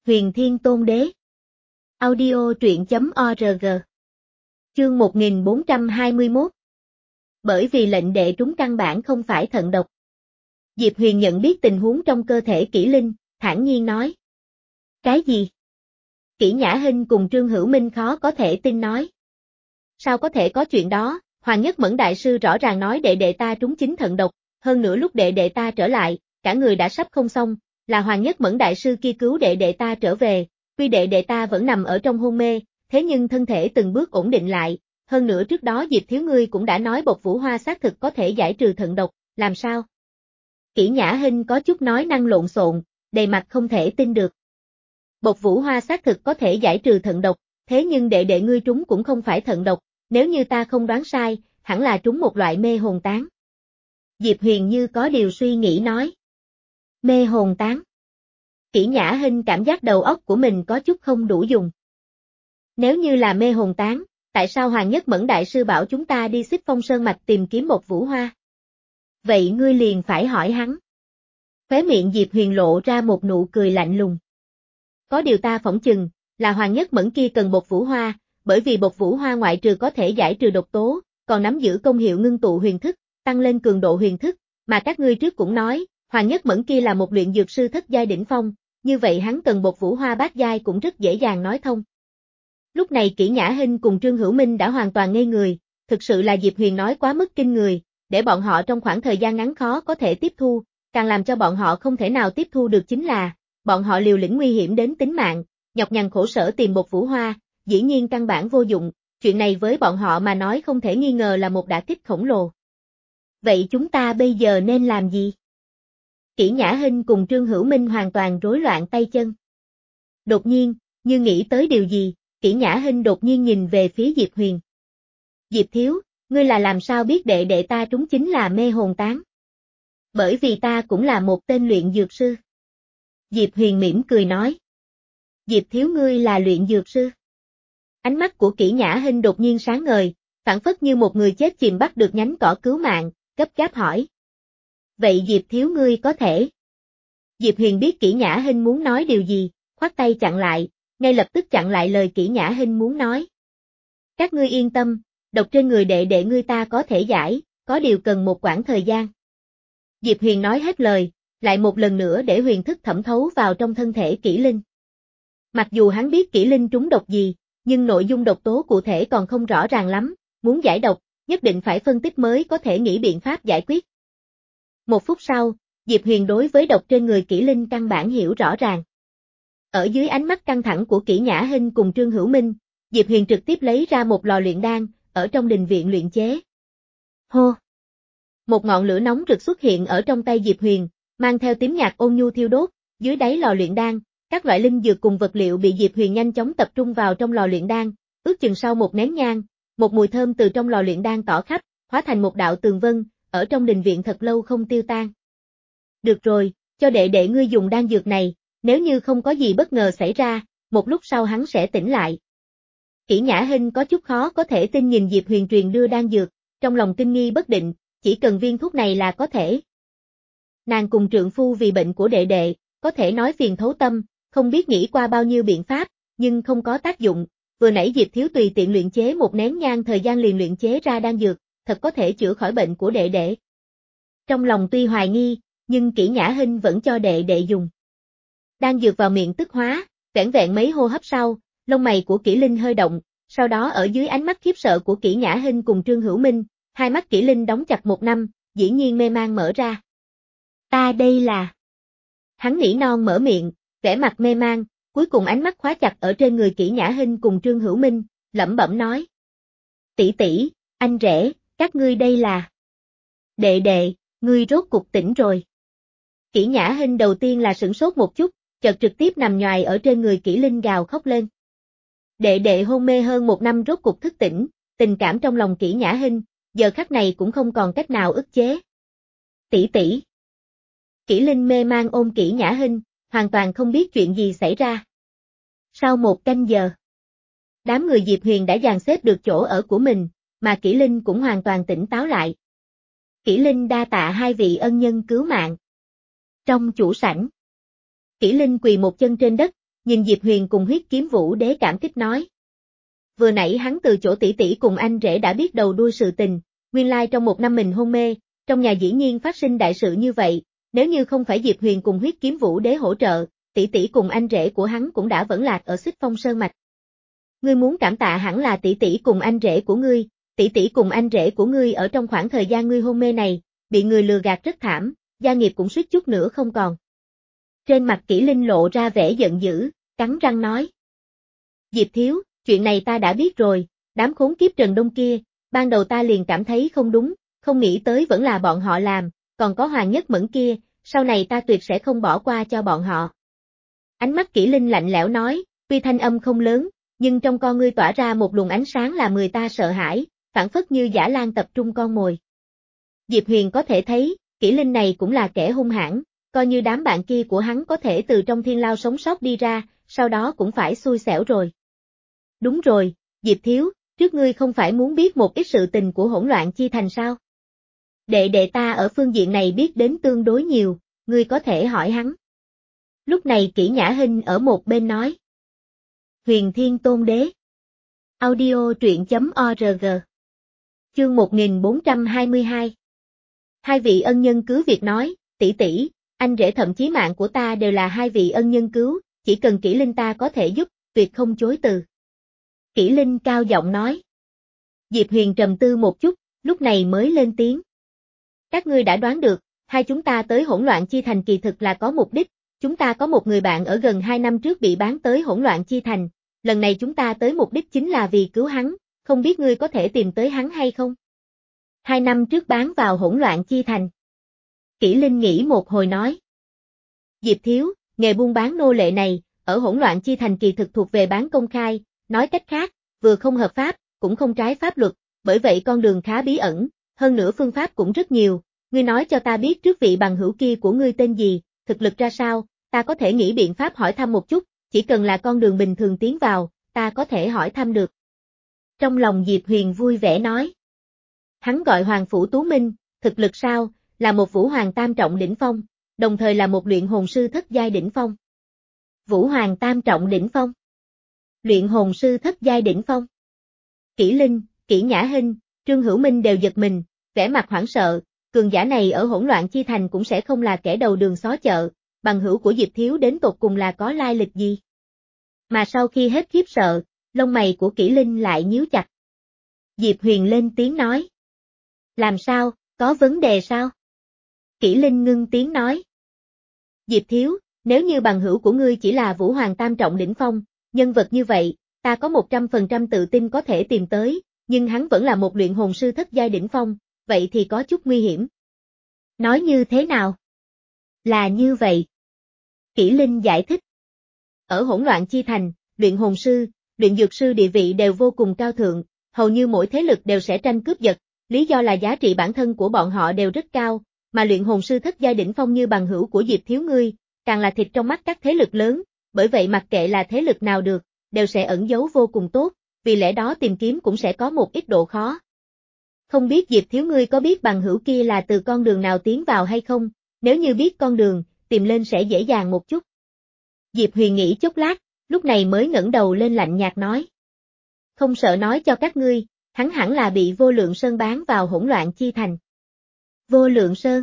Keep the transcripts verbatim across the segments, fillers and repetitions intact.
Huyền Thiên Tôn Đế. Audio truyện chấm org. Chương một nghìn bốn trăm hai mươi mốt. Bởi vì lệnh đệ trúng căn bản không phải thận độc. Diệp Huyền nhận biết tình huống trong cơ thể Kỷ Linh, thản nhiên nói. Cái gì? Kỷ Nhã Hinh cùng Trương Hữu Minh khó có thể tin nói. Sao có thể có chuyện đó, Hoàng Nhất Mẫn đại sư rõ ràng nói đệ đệ ta trúng chính thận độc, hơn nữa lúc đệ đệ ta trở lại, cả người đã sắp không xong, là Hoàng Nhất Mẫn đại sư kia cứu đệ đệ ta trở về, tuy đệ đệ ta vẫn nằm ở trong hôn mê, thế nhưng thân thể từng bước ổn định lại, hơn nữa trước đó Diệp thiếu ngươi cũng đã nói bột vũ hoa xác thực có thể giải trừ thận độc, làm sao? Kỷ Nhã Hinh có chút nói năng lộn xộn, đầy mặt không thể tin được. Bột vũ hoa xác thực có thể giải trừ thận độc, thế nhưng đệ đệ ngươi trúng cũng không phải thận độc, nếu như ta không đoán sai, hẳn là trúng một loại mê hồn tán. Diệp Huyền như có điều suy nghĩ nói. Mê hồn tán. Kỷ Nhã Hinh cảm giác đầu óc của mình có chút không đủ dùng. Nếu như là mê hồn tán, tại sao Hoàng Nhất Mẫn đại sư bảo chúng ta đi Xích Phong Sơn mạch tìm kiếm bột vũ hoa? Vậy ngươi liền phải hỏi hắn. Khóe miệng Diệp Huyền lộ ra một nụ cười lạnh lùng. Có điều ta phỏng chừng, là Hoàng Nhất Mẫn kia cần bột vũ hoa, bởi vì bột vũ hoa ngoại trừ có thể giải trừ độc tố, còn nắm giữ công hiệu ngưng tụ huyền thức, tăng lên cường độ huyền thức, mà các ngươi trước cũng nói, Hoàng Nhất Mẫn kia là một luyện dược sư thất giai đỉnh phong, như vậy hắn cần bột vũ hoa bát giai cũng rất dễ dàng nói thông. Lúc này Kỷ Nhã Hinh cùng Trương Hữu Minh đã hoàn toàn ngây người, thực sự là Diệp Huyền nói quá mức kinh người, để bọn họ trong khoảng thời gian ngắn khó có thể tiếp thu, càng làm cho bọn họ không thể nào tiếp thu được chính là, bọn họ liều lĩnh nguy hiểm đến tính mạng, nhọc nhằn khổ sở tìm bột vũ hoa, dĩ nhiên căn bản vô dụng, chuyện này với bọn họ mà nói không thể nghi ngờ là một đả kích khổng lồ. Vậy chúng ta bây giờ nên làm gì? Kỷ Nhã Hinh cùng Trương Hữu Minh hoàn toàn rối loạn tay chân. Đột nhiên, như nghĩ tới điều gì, Kỷ Nhã Hinh đột nhiên nhìn về phía Diệp Huyền. Diệp thiếu, ngươi là làm sao biết đệ đệ ta trúng chính là mê hồn tán? Bởi vì ta cũng là một tên luyện dược sư. Diệp Huyền mỉm cười nói. Diệp thiếu ngươi là luyện dược sư. Ánh mắt của Kỷ Nhã Hinh đột nhiên sáng ngời, phảng phất như một người chết chìm bắt được nhánh cỏ cứu mạng, gấp gáp hỏi. Vậy Diệp thiếu ngươi có thể? Diệp Huyền biết Kỷ Nhã Hinh muốn nói điều gì, khoát tay chặn lại, ngay lập tức chặn lại lời Kỷ Nhã Hinh muốn nói. Các ngươi yên tâm, độc trên người đệ đệ ngươi ta có thể giải, có điều cần một quãng thời gian. Diệp Huyền nói hết lời, lại một lần nữa để huyền thức thẩm thấu vào trong thân thể Kỷ Linh. Mặc dù hắn biết Kỷ Linh trúng độc gì, nhưng nội dung độc tố cụ thể còn không rõ ràng lắm, muốn giải độc, nhất định phải phân tích mới có thể nghĩ biện pháp giải quyết. Một phút sau, Diệp Huyền đối với độc trên người Kỷ Linh căn bản hiểu rõ ràng. Ở dưới ánh mắt căng thẳng của Kỷ Nhã Hinh cùng Trương Hữu Minh, Diệp Huyền trực tiếp lấy ra một lò luyện đan, ở trong đình viện luyện chế. Hô! Một ngọn lửa nóng rực xuất hiện ở trong tay Diệp Huyền, mang theo tím nhạt ôn nhu thiêu đốt, dưới đáy lò luyện đan, các loại linh dược cùng vật liệu bị Diệp Huyền nhanh chóng tập trung vào trong lò luyện đan, ước chừng sau một nén nhang, một mùi thơm từ trong lò luyện đan tỏ khắp, hóa thành một đạo tường vân, ở trong đình viện thật lâu không tiêu tan. Được rồi, cho đệ đệ ngươi dùng đan dược này, nếu như không có gì bất ngờ xảy ra, một lúc sau hắn sẽ tỉnh lại. Kỷ Nhã Hinh có chút khó có thể tin nhìn Diệp Huyền truyền đưa đan dược, trong lòng kinh nghi bất định, chỉ cần viên thuốc này là có thể. Nàng cùng trượng phu vì bệnh của đệ đệ, có thể nói phiền thấu tâm, không biết nghĩ qua bao nhiêu biện pháp, nhưng không có tác dụng, vừa nãy Diệp thiếu tùy tiện luyện chế một nén nhang thời gian liền luyện chế ra đan dược, thật có thể chữa khỏi bệnh của đệ đệ. Trong lòng tuy hoài nghi, nhưng Kỷ Nhã Hinh vẫn cho đệ đệ dùng. Đan dược vào miệng tức hóa, vẻn vẹn mấy hô hấp sau, lông mày của Kỷ Linh hơi động, sau đó ở dưới ánh mắt khiếp sợ của Kỷ Nhã Hinh cùng Trương Hữu Minh, hai mắt Kỷ Linh đóng chặt một năm, dĩ nhiên mê mang mở ra. Ta đây là... Hắn nỉ non mở miệng, vẻ mặt mê mang, cuối cùng ánh mắt khóa chặt ở trên người Kỷ Nhã Hinh cùng Trương Hữu Minh, lẩm bẩm nói. Tỷ tỷ, anh rể, các ngươi đây là... Đệ đệ, ngươi rốt cục tỉnh rồi. Kỷ Nhã Hinh đầu tiên là sửng sốt một chút, chợt trực tiếp nằm nhoài ở trên người Kỷ Linh gào khóc lên. Đệ đệ hôn mê hơn một năm rốt cục thức tỉnh, tình cảm trong lòng Kỷ Nhã Hinh, giờ khắc này cũng không còn cách nào ức chế. Tỷ tỷ. Kỷ Linh mê mang ôm Kỷ Nhã Hinh, hoàn toàn không biết chuyện gì xảy ra. Sau một canh giờ, đám người Diệp Huyền đã dàn xếp được chỗ ở của mình, mà Kỷ Linh cũng hoàn toàn tỉnh táo lại. Kỷ Linh đa tạ hai vị ân nhân cứu mạng. Trong chủ sảnh, Kỷ Linh quỳ một chân trên đất, nhìn Diệp Huyền cùng Huyết Kiếm Vũ Đế cảm kích nói. Vừa nãy hắn từ chỗ tỷ tỷ cùng anh rể đã biết đầu đuôi sự tình, nguyên lai trong một năm mình hôn mê, trong nhà dĩ nhiên phát sinh đại sự như vậy, nếu như không phải Diệp Huyền cùng Huyết Kiếm Vũ Đế hỗ trợ, tỷ tỷ cùng anh rể của hắn cũng đã vẫn lạc ở Xích Phong Sơn mạch. Ngươi muốn cảm tạ hẳn là tỷ tỷ cùng anh rể của ngươi, tỷ tỷ cùng anh rể của ngươi ở trong khoảng thời gian ngươi hôn mê này, bị người lừa gạt rất thảm, gia nghiệp cũng suýt chút nữa không còn. Trên mặt Kỷ Linh lộ ra vẻ giận dữ, cắn răng nói. Diệp thiếu, chuyện này ta đã biết rồi, đám khốn kiếp Trần Đông kia, ban đầu ta liền cảm thấy không đúng, không nghĩ tới vẫn là bọn họ làm, còn có Hoàng Nhất Mẫn kia, sau này ta tuyệt sẽ không bỏ qua cho bọn họ. Ánh mắt Kỷ Linh lạnh lẽo nói, tuy thanh âm không lớn, nhưng trong con ngươi tỏa ra một luồng ánh sáng làm người ta sợ hãi, phản phất như dã lang tập trung con mồi. Diệp Huyền có thể thấy, Kỷ Linh này cũng là kẻ hung hãn, coi như đám bạn kia của hắn có thể từ trong thiên lao sống sót đi ra, sau đó cũng phải xui xẻo rồi. Đúng rồi, Diệp thiếu, trước ngươi không phải muốn biết một ít sự tình của Hỗn Loạn Chi Thành sao? Đệ đệ ta ở phương diện này biết đến tương đối nhiều, ngươi có thể hỏi hắn. Lúc này Kỷ Nhã Hinh ở một bên nói. Huyền Thiên Tôn Đế. Audio truyện chấm org. Chương một nghìn bốn trăm hai mươi hai. Hai vị ân nhân cứu việc nói, tỷ tỷ, anh rể thậm chí mạng của ta đều là hai vị ân nhân cứu, chỉ cần Kỷ Linh ta có thể giúp, tuyệt không chối từ. Kỷ Linh cao giọng nói. Diệp Huyền trầm tư một chút, lúc này mới lên tiếng. Các ngươi đã đoán được, hai chúng ta tới Hỗn Loạn Chi Thành kỳ thực là có mục đích, chúng ta có một người bạn ở gần hai năm trước bị bán tới Hỗn Loạn Chi Thành, lần này chúng ta tới mục đích chính là vì cứu hắn, không biết ngươi có thể tìm tới hắn hay không? Hai năm trước bán vào Hỗn Loạn Chi Thành. Kỷ Linh nghĩ một hồi nói. Diệp thiếu, nghề buôn bán nô lệ này, ở Hỗn Loạn Chi Thành kỳ thực thuộc về bán công khai, nói cách khác, vừa không hợp pháp, cũng không trái pháp luật, bởi vậy con đường khá bí ẩn, hơn nữa phương pháp cũng rất nhiều, ngươi nói cho ta biết trước vị bằng hữu kia của ngươi tên gì, thực lực ra sao, ta có thể nghĩ biện pháp hỏi thăm một chút, chỉ cần là con đường bình thường tiến vào, ta có thể hỏi thăm được. Trong lòng Diệp Huyền vui vẻ nói. Hắn gọi Hoàng Phủ Tú Minh, thực lực sao, là một Vũ Hoàng Tam Trọng đỉnh phong, đồng thời là một luyện hồn sư thất giai đỉnh phong. Vũ Hoàng Tam Trọng đỉnh phong. Luyện hồn sư thất giai đỉnh phong. Kỷ Linh, Kỷ Nhã Hinh, Trương Hữu Minh đều giật mình, vẻ mặt hoảng sợ, cường giả này ở Hỗn Loạn Chi Thành cũng sẽ không là kẻ đầu đường xó chợ, bằng hữu của Diệp thiếu đến tột cùng là có lai lịch gì. Mà sau khi hết khiếp sợ, lông mày của Kỷ Linh lại nhíu chặt. Diệp Huyền lên tiếng nói. Làm sao, có vấn đề sao? Kỷ Linh ngưng tiếng nói. Diệp thiếu, nếu như bằng hữu của ngươi chỉ là Vũ Hoàng Tam Trọng đỉnh phong, nhân vật như vậy, ta có một trăm phần trăm tự tin có thể tìm tới, nhưng hắn vẫn là một luyện hồn sư thất giai đỉnh phong, vậy thì có chút nguy hiểm. Nói như thế nào? Là như vậy. Kỷ Linh giải thích. Ở Hỗn Loạn Chi Thành, luyện hồn sư, luyện dược sư địa vị đều vô cùng cao thượng, hầu như mỗi thế lực đều sẽ tranh cướp giật, lý do là giá trị bản thân của bọn họ đều rất cao, mà luyện hồn sư thất giai đỉnh phong như bằng hữu của Diệp thiếu ngươi, càng là thịt trong mắt các thế lực lớn, bởi vậy mặc kệ là thế lực nào được, đều sẽ ẩn giấu vô cùng tốt, vì lẽ đó tìm kiếm cũng sẽ có một ít độ khó. Không biết Diệp thiếu ngươi có biết bằng hữu kia là từ con đường nào tiến vào hay không, nếu như biết con đường, tìm lên sẽ dễ dàng một chút. Diệp Huyền nghĩ chốc lát, lúc này mới ngẩng đầu lên lạnh nhạt nói. Không sợ nói cho các ngươi, hắn hẳn là bị Vô Lượng Sơn bán vào Hỗn Loạn Chi Thành. Vô Lượng Sơn.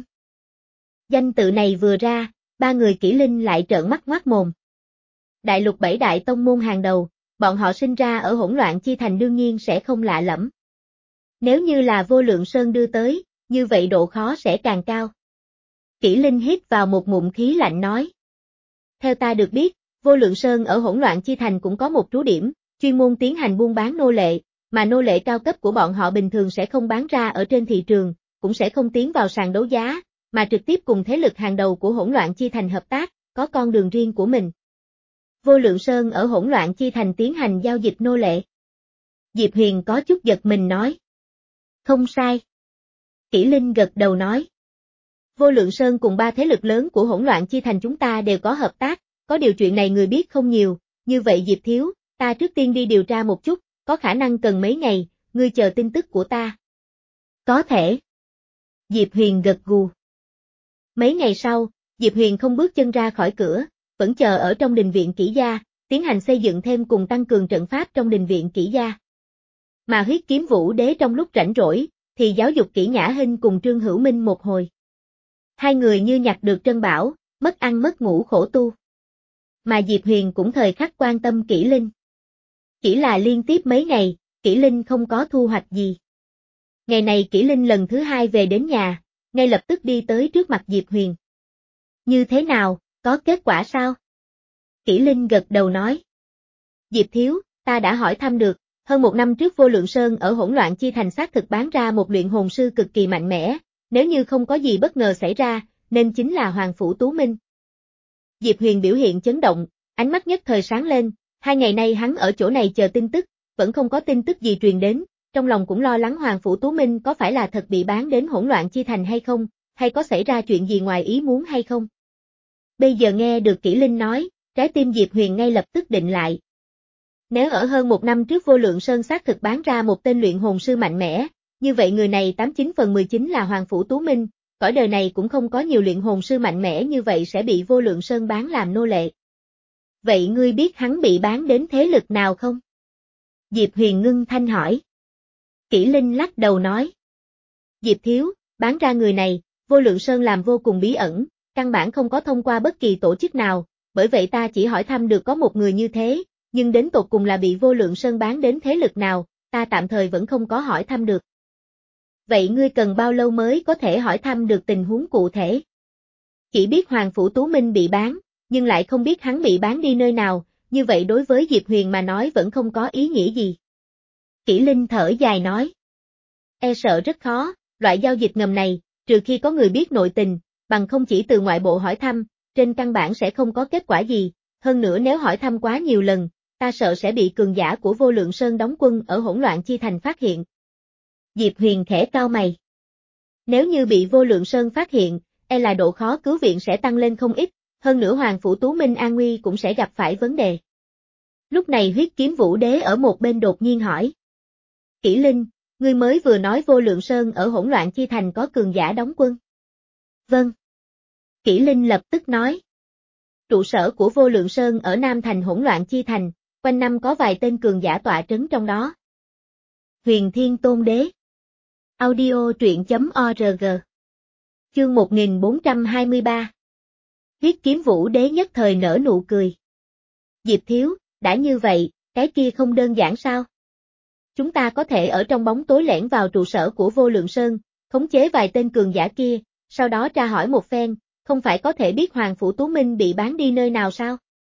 Danh tự này vừa ra, ba người Kỷ Linh lại trợn mắt ngoác mồm. Đại lục bảy đại tông môn hàng đầu, bọn họ sinh ra ở Hỗn Loạn Chi Thành đương nhiên sẽ không lạ lẫm. Nếu như là Vô Lượng Sơn đưa tới, như vậy độ khó sẽ càng cao. Kỷ Linh hít vào một ngụm khí lạnh nói. Theo ta được biết, Vô Lượng Sơn ở Hỗn Loạn Chi Thành cũng có một trú điểm, chuyên môn tiến hành buôn bán nô lệ, mà nô lệ cao cấp của bọn họ bình thường sẽ không bán ra ở trên thị trường, cũng sẽ không tiến vào sàn đấu giá, mà trực tiếp cùng thế lực hàng đầu của Hỗn Loạn Chi Thành hợp tác, có con đường riêng của mình. Vô Lượng Sơn ở Hỗn Loạn Chi Thành tiến hành giao dịch nô lệ. Diệp Huyền có chút giật mình nói. Không sai. Kỷ Linh gật đầu nói. Vô Lượng Sơn cùng ba thế lực lớn của Hỗn Loạn Chi Thành chúng ta đều có hợp tác, có điều chuyện này người biết không nhiều, như vậy Diệp thiếu, ta trước tiên đi điều tra một chút, có khả năng cần mấy ngày, ngươi chờ tin tức của ta. Có thể. Diệp Huyền gật gù. Mấy ngày sau, Diệp Huyền không bước chân ra khỏi cửa, vẫn chờ ở trong đình viện Kỷ gia, tiến hành xây dựng thêm cùng tăng cường trận pháp trong đình viện Kỷ gia. Mà Huyết Kiếm Vũ Đế trong lúc rảnh rỗi, thì giáo dục Kỷ Nhã Hinh cùng Trương Hữu Minh một hồi. Hai người như nhặt được trân bảo, mất ăn mất ngủ khổ tu. Mà Diệp Huyền cũng thời khắc quan tâm Kỷ Linh. Chỉ là liên tiếp mấy ngày, Kỷ Linh không có thu hoạch gì. Ngày này Kỷ Linh lần thứ hai về đến nhà, ngay lập tức đi tới trước mặt Diệp Huyền. Như thế nào, có kết quả sao? Kỷ Linh gật đầu nói. Diệp thiếu, ta đã hỏi thăm được, hơn một năm trước Vô Lượng Sơn ở Hỗn Loạn Chi Thành xác thực bán ra một luyện hồn sư cực kỳ mạnh mẽ, nếu như không có gì bất ngờ xảy ra, nên chính là Hoàng Phủ Tú Minh. Diệp Huyền biểu hiện chấn động, ánh mắt nhất thời sáng lên, hai ngày nay hắn ở chỗ này chờ tin tức, vẫn không có tin tức gì truyền đến, trong lòng cũng lo lắng Hoàng Phủ Tú Minh có phải là thật bị bán đến Hỗn Loạn Chi Thành hay không, hay có xảy ra chuyện gì ngoài ý muốn hay không. Bây giờ nghe được Kỷ Linh nói, trái tim Diệp Huyền ngay lập tức định lại. Nếu ở hơn một năm trước Vô Lượng Sơn xác thực bán ra một tên luyện hồn sư mạnh mẽ, như vậy người này tám chín phần mười chín là Hoàng Phủ Tú Minh, cõi đời này cũng không có nhiều luyện hồn sư mạnh mẽ như vậy sẽ bị Vô Lượng Sơn bán làm nô lệ. Vậy ngươi biết hắn bị bán đến thế lực nào không? Diệp Huyền ngưng thanh hỏi. Kỷ Linh lắc đầu nói. Diệp thiếu, bán ra người này, Vô Lượng Sơn làm vô cùng bí ẩn, căn bản không có thông qua bất kỳ tổ chức nào, bởi vậy ta chỉ hỏi thăm được có một người như thế, nhưng đến tột cùng là bị Vô Lượng Sơn bán đến thế lực nào, ta tạm thời vẫn không có hỏi thăm được. Vậy ngươi cần bao lâu mới có thể hỏi thăm được tình huống cụ thể? Chỉ biết Hoàng Phủ Tú Minh bị bán, nhưng lại không biết hắn bị bán đi nơi nào, như vậy đối với Diệp Huyền mà nói vẫn không có ý nghĩa gì. Kỷ Linh thở dài nói. E sợ rất khó, loại giao dịch ngầm này, trừ khi có người biết nội tình, bằng không chỉ từ ngoại bộ hỏi thăm, trên căn bản sẽ không có kết quả gì, hơn nữa nếu hỏi thăm quá nhiều lần, ta sợ sẽ bị cường giả của Vô Lượng Sơn đóng quân ở Hỗn Loạn Chi Thành phát hiện. Diệp Huyền khẽ cau mày. Nếu như bị Vô Lượng Sơn phát hiện, e là độ khó cứu viện sẽ tăng lên không ít, hơn nữa Hoàng Phủ Tú Minh an nguy cũng sẽ gặp phải vấn đề. Lúc này Huyết Kiếm Vũ Đế ở một bên đột nhiên hỏi. Kỷ Linh, ngươi mới vừa nói Vô Lượng Sơn ở Hỗn Loạn Chi Thành có cường giả đóng quân. Vâng. Kỷ Linh lập tức nói. Trụ sở của Vô Lượng Sơn ở Nam Thành Hỗn Loạn Chi Thành, quanh năm có vài tên cường giả tọa trấn trong đó. Huyền Thiên Tôn Đế. Audio truyện chấm org. Chương một nghìn bốn trăm hai mươi ba. Huyết Kiếm Vũ Đế nhất thời nở nụ cười. Diệp thiếu, đã như vậy, cái kia không đơn giản sao? Chúng ta có thể ở trong bóng tối lẻn vào trụ sở của Vô Lượng Sơn, khống chế vài tên cường giả kia, sau đó tra hỏi một phen, không phải có thể biết Hoàng Phủ Tú Minh bị bán đi nơi nào sao?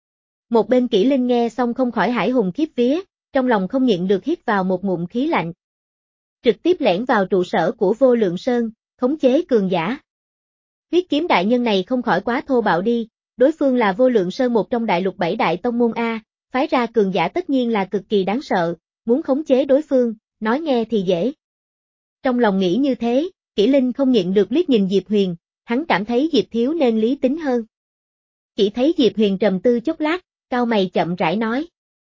Một bên Kỷ Linh nghe xong không khỏi hải hùng khiếp vía, trong lòng không nhịn được hít vào một ngụm khí lạnh. Trực tiếp lẻn vào trụ sở của Vô Lượng Sơn, khống chế cường giả. Huyết Kiếm đại nhân này không khỏi quá thô bạo đi, đối phương là Vô Lượng Sơn một trong đại lục bảy đại tông môn A, phái ra cường giả tất nhiên là cực kỳ đáng sợ, muốn khống chế đối phương, nói nghe thì dễ. Trong lòng nghĩ như thế, Kỷ Linh không nhịn được liếc nhìn Diệp Huyền, hắn cảm thấy Diệp thiếu nên lý tính hơn. Chỉ thấy Diệp Huyền trầm tư chốc lát, cau mày chậm rãi nói.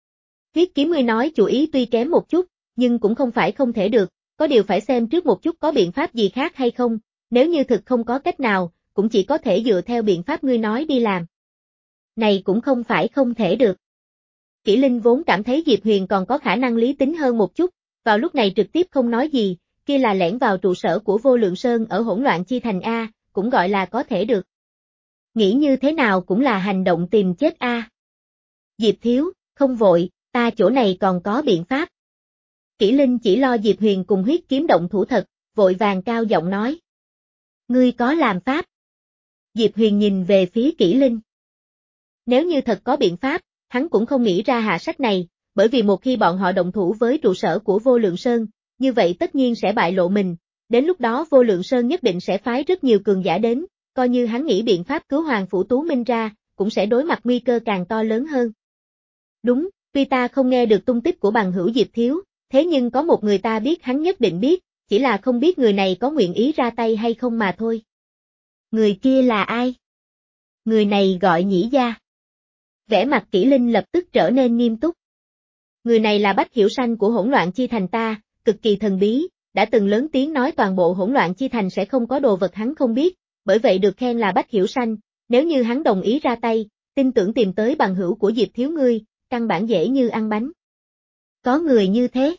Huyết Kiếm ngươi nói chủ ý tuy kém một chút, nhưng cũng không phải không thể được, có điều phải xem trước một chút có biện pháp gì khác hay không, nếu như thực không có cách nào, cũng chỉ có thể dựa theo biện pháp ngươi nói đi làm. Này cũng không phải không thể được. Kỷ Linh vốn cảm thấy Diệp Huyền còn có khả năng lý tính hơn một chút, vào lúc này trực tiếp không nói gì, kia là lẻn vào trụ sở của Vô Lượng Sơn ở Hỗn Loạn Chi Thành A, cũng gọi là có thể được. Nghĩ như thế nào cũng là hành động tìm chết A. Diệp thiếu, không vội, ta chỗ này còn có biện pháp. Kỷ Linh chỉ lo Diệp Huyền cùng Huyết Kiếm động thủ thật, vội vàng cao giọng nói. Ngươi có làm pháp. Diệp Huyền nhìn về phía Kỷ Linh. Nếu như thật có biện pháp, hắn cũng không nghĩ ra hạ sách này, bởi vì một khi bọn họ động thủ với trụ sở của Vô Lượng Sơn, như vậy tất nhiên sẽ bại lộ mình, đến lúc đó Vô Lượng Sơn nhất định sẽ phái rất nhiều cường giả đến, coi như hắn nghĩ biện pháp cứu Hoàng Phủ Tú Minh ra, cũng sẽ đối mặt nguy cơ càng to lớn hơn. Đúng, tuy ta không nghe được tung tích của bằng hữu Diệp thiếu, thế nhưng có một người ta biết hắn nhất định biết, chỉ là không biết người này có nguyện ý ra tay hay không mà thôi. Người kia là ai? Người này gọi Nhĩ Gia. Vẻ mặt Kỷ Linh lập tức trở nên nghiêm túc. Người này là Bách Hiểu Sanh của Hỗn Loạn Chi Thành ta, cực kỳ thần bí, đã từng lớn tiếng nói toàn bộ Hỗn Loạn Chi Thành sẽ không có đồ vật hắn không biết, bởi vậy được khen là Bách Hiểu Sanh, nếu như hắn đồng ý ra tay, tin tưởng tìm tới bằng hữu của Diệp thiếu ngươi, căn bản dễ như ăn bánh. Có người như thế.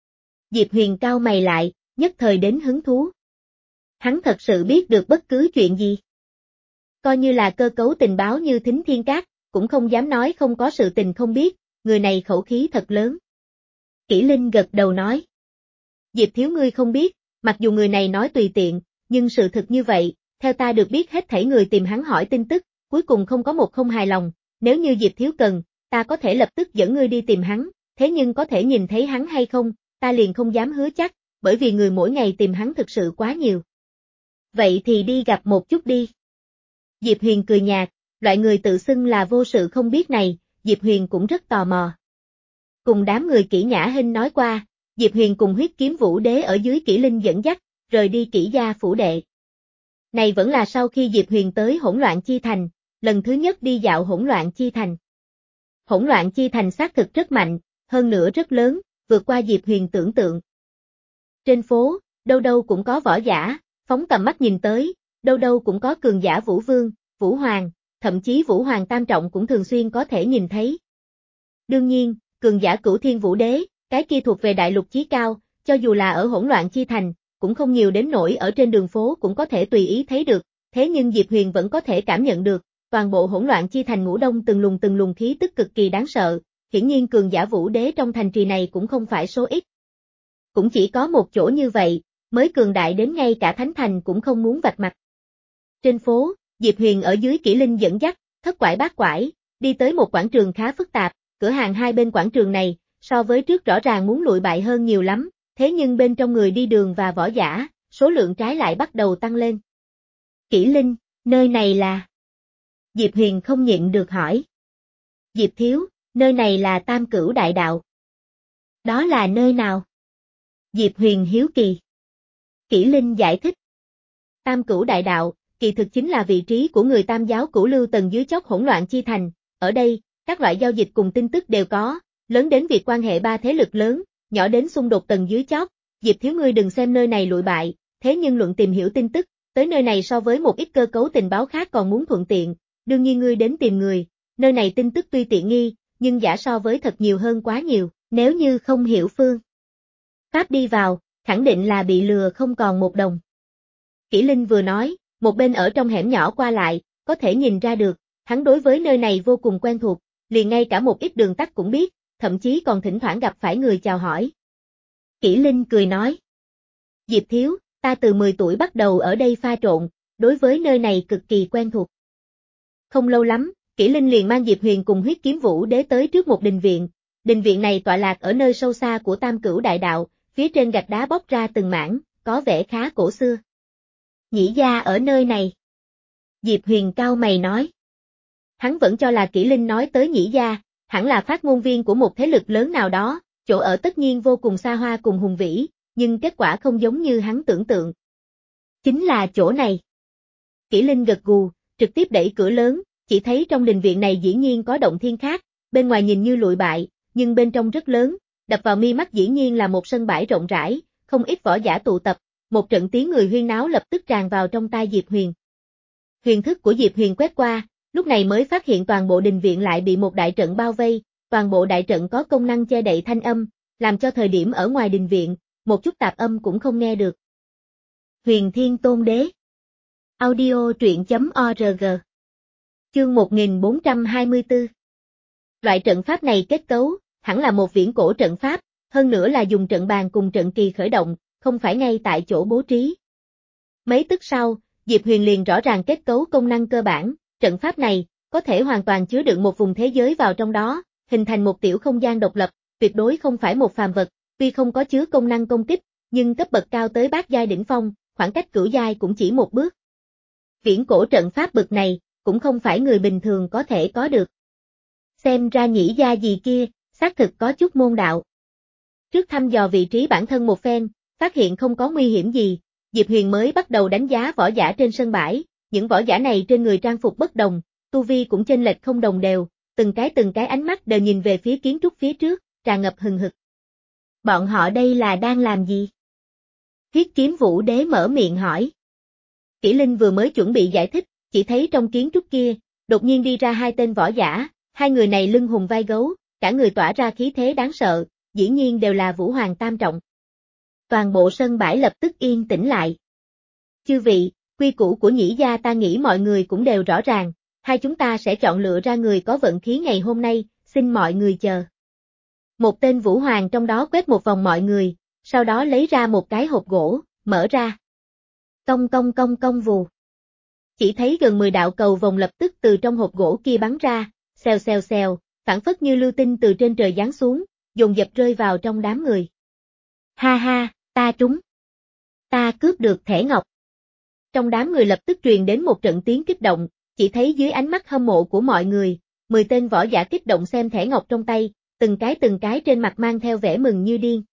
Diệp Huyền cau mày lại, nhất thời đến hứng thú. Hắn thật sự biết được bất cứ chuyện gì. Coi như là cơ cấu tình báo như Thính Thiên Cát, cũng không dám nói không có sự tình không biết, người này khẩu khí thật lớn. Kỷ Linh gật đầu nói. Diệp thiếu ngươi không biết, mặc dù người này nói tùy tiện, nhưng sự thực như vậy, theo ta được biết hết thảy người tìm hắn hỏi tin tức, cuối cùng không có một không hài lòng, nếu như Diệp thiếu cần, ta có thể lập tức dẫn ngươi đi tìm hắn, thế nhưng có thể nhìn thấy hắn hay không, ta liền không dám hứa chắc, bởi vì người mỗi ngày tìm hắn thực sự quá nhiều. Vậy thì đi gặp một chút đi. Diệp Huyền cười nhạt, loại người tự xưng là vô sự không biết này, Diệp Huyền cũng rất tò mò. Cùng đám người Kỷ Nhã Hinh nói qua, Diệp Huyền cùng huyết kiếm vũ đế ở dưới Kỷ Linh dẫn dắt, rời đi Kỷ gia phủ đệ. Này vẫn là sau khi Diệp Huyền tới Hỗn Loạn Chi Thành, lần thứ nhất đi dạo Hỗn Loạn Chi Thành. Hỗn Loạn Chi Thành xác thực rất mạnh, hơn nữa rất lớn, vượt qua Diệp Huyền tưởng tượng. Trên phố, đâu đâu cũng có võ giả, phóng tầm mắt nhìn tới, đâu đâu cũng có cường giả Vũ Vương, Vũ Hoàng, thậm chí Vũ Hoàng Tam Trọng cũng thường xuyên có thể nhìn thấy. Đương nhiên, cường giả Cửu Thiên Vũ Đế, cái kia thuộc về đại lục chí cao, cho dù là ở Hỗn Loạn Chi Thành, cũng không nhiều đến nỗi ở trên đường phố cũng có thể tùy ý thấy được, thế nhưng Diệp Huyền vẫn có thể cảm nhận được, toàn bộ Hỗn Loạn Chi Thành ngũ đông từng luồng từng luồng khí tức cực kỳ đáng sợ, hiển nhiên cường giả Vũ Đế trong thành trì này cũng không phải số ít. Cũng chỉ có một chỗ như vậy, mới cường đại đến ngay cả Thánh Thành cũng không muốn vạch mặt. Trên phố, Diệp Huyền ở dưới Kỷ Linh dẫn dắt, thất quải bát quải, đi tới một quảng trường khá phức tạp, cửa hàng hai bên quảng trường này, so với trước rõ ràng muốn lụi bại hơn nhiều lắm, thế nhưng bên trong người đi đường và võ giả, số lượng trái lại bắt đầu tăng lên. Kỷ Linh, nơi này là... Diệp Huyền không nhịn được hỏi. Diệp thiếu, nơi này là Tam Cửu Đại Đạo. Đó là nơi nào? Diệp Huyền hiếu kỳ. Kỷ Linh giải thích. Tam Cửu Đại Đạo, kỳ thực chính là vị trí của người Tam giáo cửu lưu tầng dưới chót Hỗn Loạn Chi Thành, ở đây, các loại giao dịch cùng tin tức đều có, lớn đến việc quan hệ ba thế lực lớn, nhỏ đến xung đột tầng dưới chót, Diệp thiếu ngươi đừng xem nơi này lụi bại, thế nhưng luận tìm hiểu tin tức, tới nơi này so với một ít cơ cấu tình báo khác còn muốn thuận tiện, đương nhiên ngươi đến tìm người, nơi này tin tức tuy tiện nghi, nhưng giả so với thật nhiều hơn quá nhiều, nếu như không hiểu phương pháp đi vào, khẳng định là bị lừa không còn một đồng. Kỷ Linh vừa nói, một bên ở trong hẻm nhỏ qua lại, có thể nhìn ra được, hắn đối với nơi này vô cùng quen thuộc, liền ngay cả một ít đường tắt cũng biết, thậm chí còn thỉnh thoảng gặp phải người chào hỏi. Kỷ Linh cười nói. Diệp thiếu, ta từ mười tuổi bắt đầu ở đây pha trộn, đối với nơi này cực kỳ quen thuộc. Không lâu lắm, Kỷ Linh liền mang Diệp Huyền cùng huyết kiếm vũ đế tới trước một đình viện. Đình viện này tọa lạc ở nơi sâu xa của Tam Cửu Đại Đạo, phía trên gạch đá bóc ra từng mảng, có vẻ khá cổ xưa. Nhĩ gia ở nơi này. Diệp Huyền cau mày nói. Hắn vẫn cho là Kỷ Linh nói tới Nhĩ gia, hẳn là phát ngôn viên của một thế lực lớn nào đó, chỗ ở tất nhiên vô cùng xa hoa cùng hùng vĩ, nhưng kết quả không giống như hắn tưởng tượng. Chính là chỗ này. Kỷ Linh gật gù, trực tiếp đẩy cửa lớn, chỉ thấy trong đình viện này dĩ nhiên có động thiên khác, bên ngoài nhìn như lụi bại, nhưng bên trong rất lớn, đập vào mi mắt dĩ nhiên là một sân bãi rộng rãi, không ít võ giả tụ tập, một trận tiếng người huyên náo lập tức tràn vào trong tai Diệp Huyền. Huyền thức của Diệp Huyền quét qua, lúc này mới phát hiện toàn bộ đình viện lại bị một đại trận bao vây, toàn bộ đại trận có công năng che đậy thanh âm, làm cho thời điểm ở ngoài đình viện, một chút tạp âm cũng không nghe được. Huyền Thiên Tôn Đế. Audio truyện chấm org. Chương một nghìn bốn trăm hai mươi tư. Loại trận pháp này kết cấu, hẳn là một viễn cổ trận pháp, hơn nữa là dùng trận bàn cùng trận kỳ khởi động, không phải ngay tại chỗ bố trí. Mấy tức sau, Diệp Huyền liền rõ ràng kết cấu công năng cơ bản, trận pháp này, có thể hoàn toàn chứa đựng một vùng thế giới vào trong đó, hình thành một tiểu không gian độc lập, tuyệt đối không phải một phàm vật, tuy không có chứa công năng công kích, nhưng cấp bậc cao tới bát giai đỉnh phong, khoảng cách cửu giai cũng chỉ một bước. Viễn cổ trận pháp bậc này, cũng không phải người bình thường có thể có được. Xem ra Nhĩ gia gì kia, xác thực có chút môn đạo. Trước thăm dò vị trí bản thân một phen, phát hiện không có nguy hiểm gì, Diệp Huyền mới bắt đầu đánh giá võ giả trên sân bãi, những võ giả này trên người trang phục bất đồng, tu vi cũng chênh lệch không đồng đều, từng cái từng cái ánh mắt đều nhìn về phía kiến trúc phía trước, tràn ngập hừng hực. Bọn họ đây là đang làm gì? Huyết kiếm vũ đế mở miệng hỏi. Kỷ Linh vừa mới chuẩn bị giải thích, chỉ thấy trong kiến trúc kia, đột nhiên đi ra hai tên võ giả, hai người này lưng hùng vai gấu, cả người tỏa ra khí thế đáng sợ, dĩ nhiên đều là Vũ Hoàng tam trọng. Toàn bộ sân bãi lập tức yên tĩnh lại. Chư vị, quy củ của Nhĩ gia ta nghĩ mọi người cũng đều rõ ràng, hai chúng ta sẽ chọn lựa ra người có vận khí ngày hôm nay, xin mọi người chờ. Một tên Vũ Hoàng trong đó quét một vòng mọi người, sau đó lấy ra một cái hộp gỗ, mở ra. Cong cong cong cong vù. Chỉ thấy gần mười đạo cầu vồng lập tức từ trong hộp gỗ kia bắn ra, xèo xèo xèo, phảng phất như lưu tinh từ trên trời giáng xuống, dồn dập rơi vào trong đám người. Ha ha, ta trúng. Ta cướp được thẻ ngọc. Trong đám người lập tức truyền đến một trận tiếng kích động, chỉ thấy dưới ánh mắt hâm mộ của mọi người, mười tên võ giả kích động xem thẻ ngọc trong tay, từng cái từng cái trên mặt mang theo vẻ mừng như điên.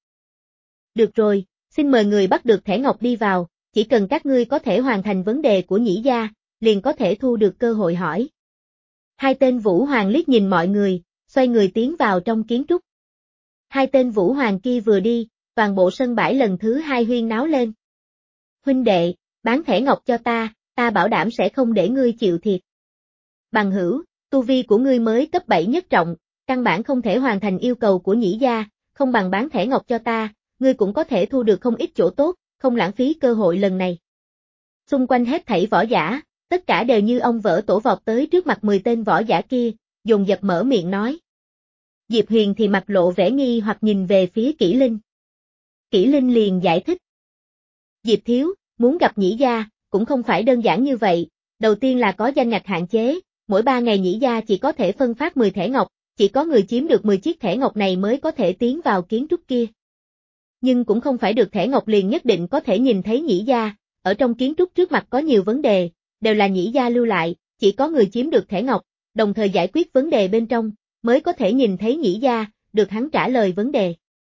Được rồi, xin mời người bắt được thẻ ngọc đi vào, chỉ cần các ngươi có thể hoàn thành vấn đề của Nhĩ gia, liền có thể thu được cơ hội hỏi. Hai tên Vũ Hoàng liếc nhìn mọi người, xoay người tiến vào trong kiến trúc. Hai tên Vũ Hoàng kia vừa đi, toàn bộ sân bãi lần thứ hai huyên náo lên. Huynh đệ, bán thẻ ngọc cho ta, ta bảo đảm sẽ không để ngươi chịu thiệt. Bằng hữu, tu vi của ngươi mới cấp bảy nhất trọng, căn bản không thể hoàn thành yêu cầu của Nhĩ gia, không bằng bán thẻ ngọc cho ta, ngươi cũng có thể thu được không ít chỗ tốt, không lãng phí cơ hội lần này. Xung quanh hết thảy võ giả, tất cả đều như ông vỡ tổ vọt tới trước mặt mười tên võ giả kia, dồn dập mở miệng nói. Diệp Huyền thì mặt lộ vẻ nghi hoặc nhìn về phía Kỷ Linh. Kỷ Linh liền giải thích. Diệp thiếu, muốn gặp Nhĩ gia, cũng không phải đơn giản như vậy, đầu tiên là có danh ngạch hạn chế, mỗi ba ngày Nhĩ gia chỉ có thể phân phát mười thẻ ngọc, chỉ có người chiếm được mười chiếc thẻ ngọc này mới có thể tiến vào kiến trúc kia. Nhưng cũng không phải được thẻ ngọc liền nhất định có thể nhìn thấy Nhĩ gia, ở trong kiến trúc trước mặt có nhiều vấn đề, đều là Nhĩ gia lưu lại, chỉ có người chiếm được thẻ ngọc, đồng thời giải quyết vấn đề bên trong, mới có thể nhìn thấy Nhĩ gia, được hắn trả lời vấn đề.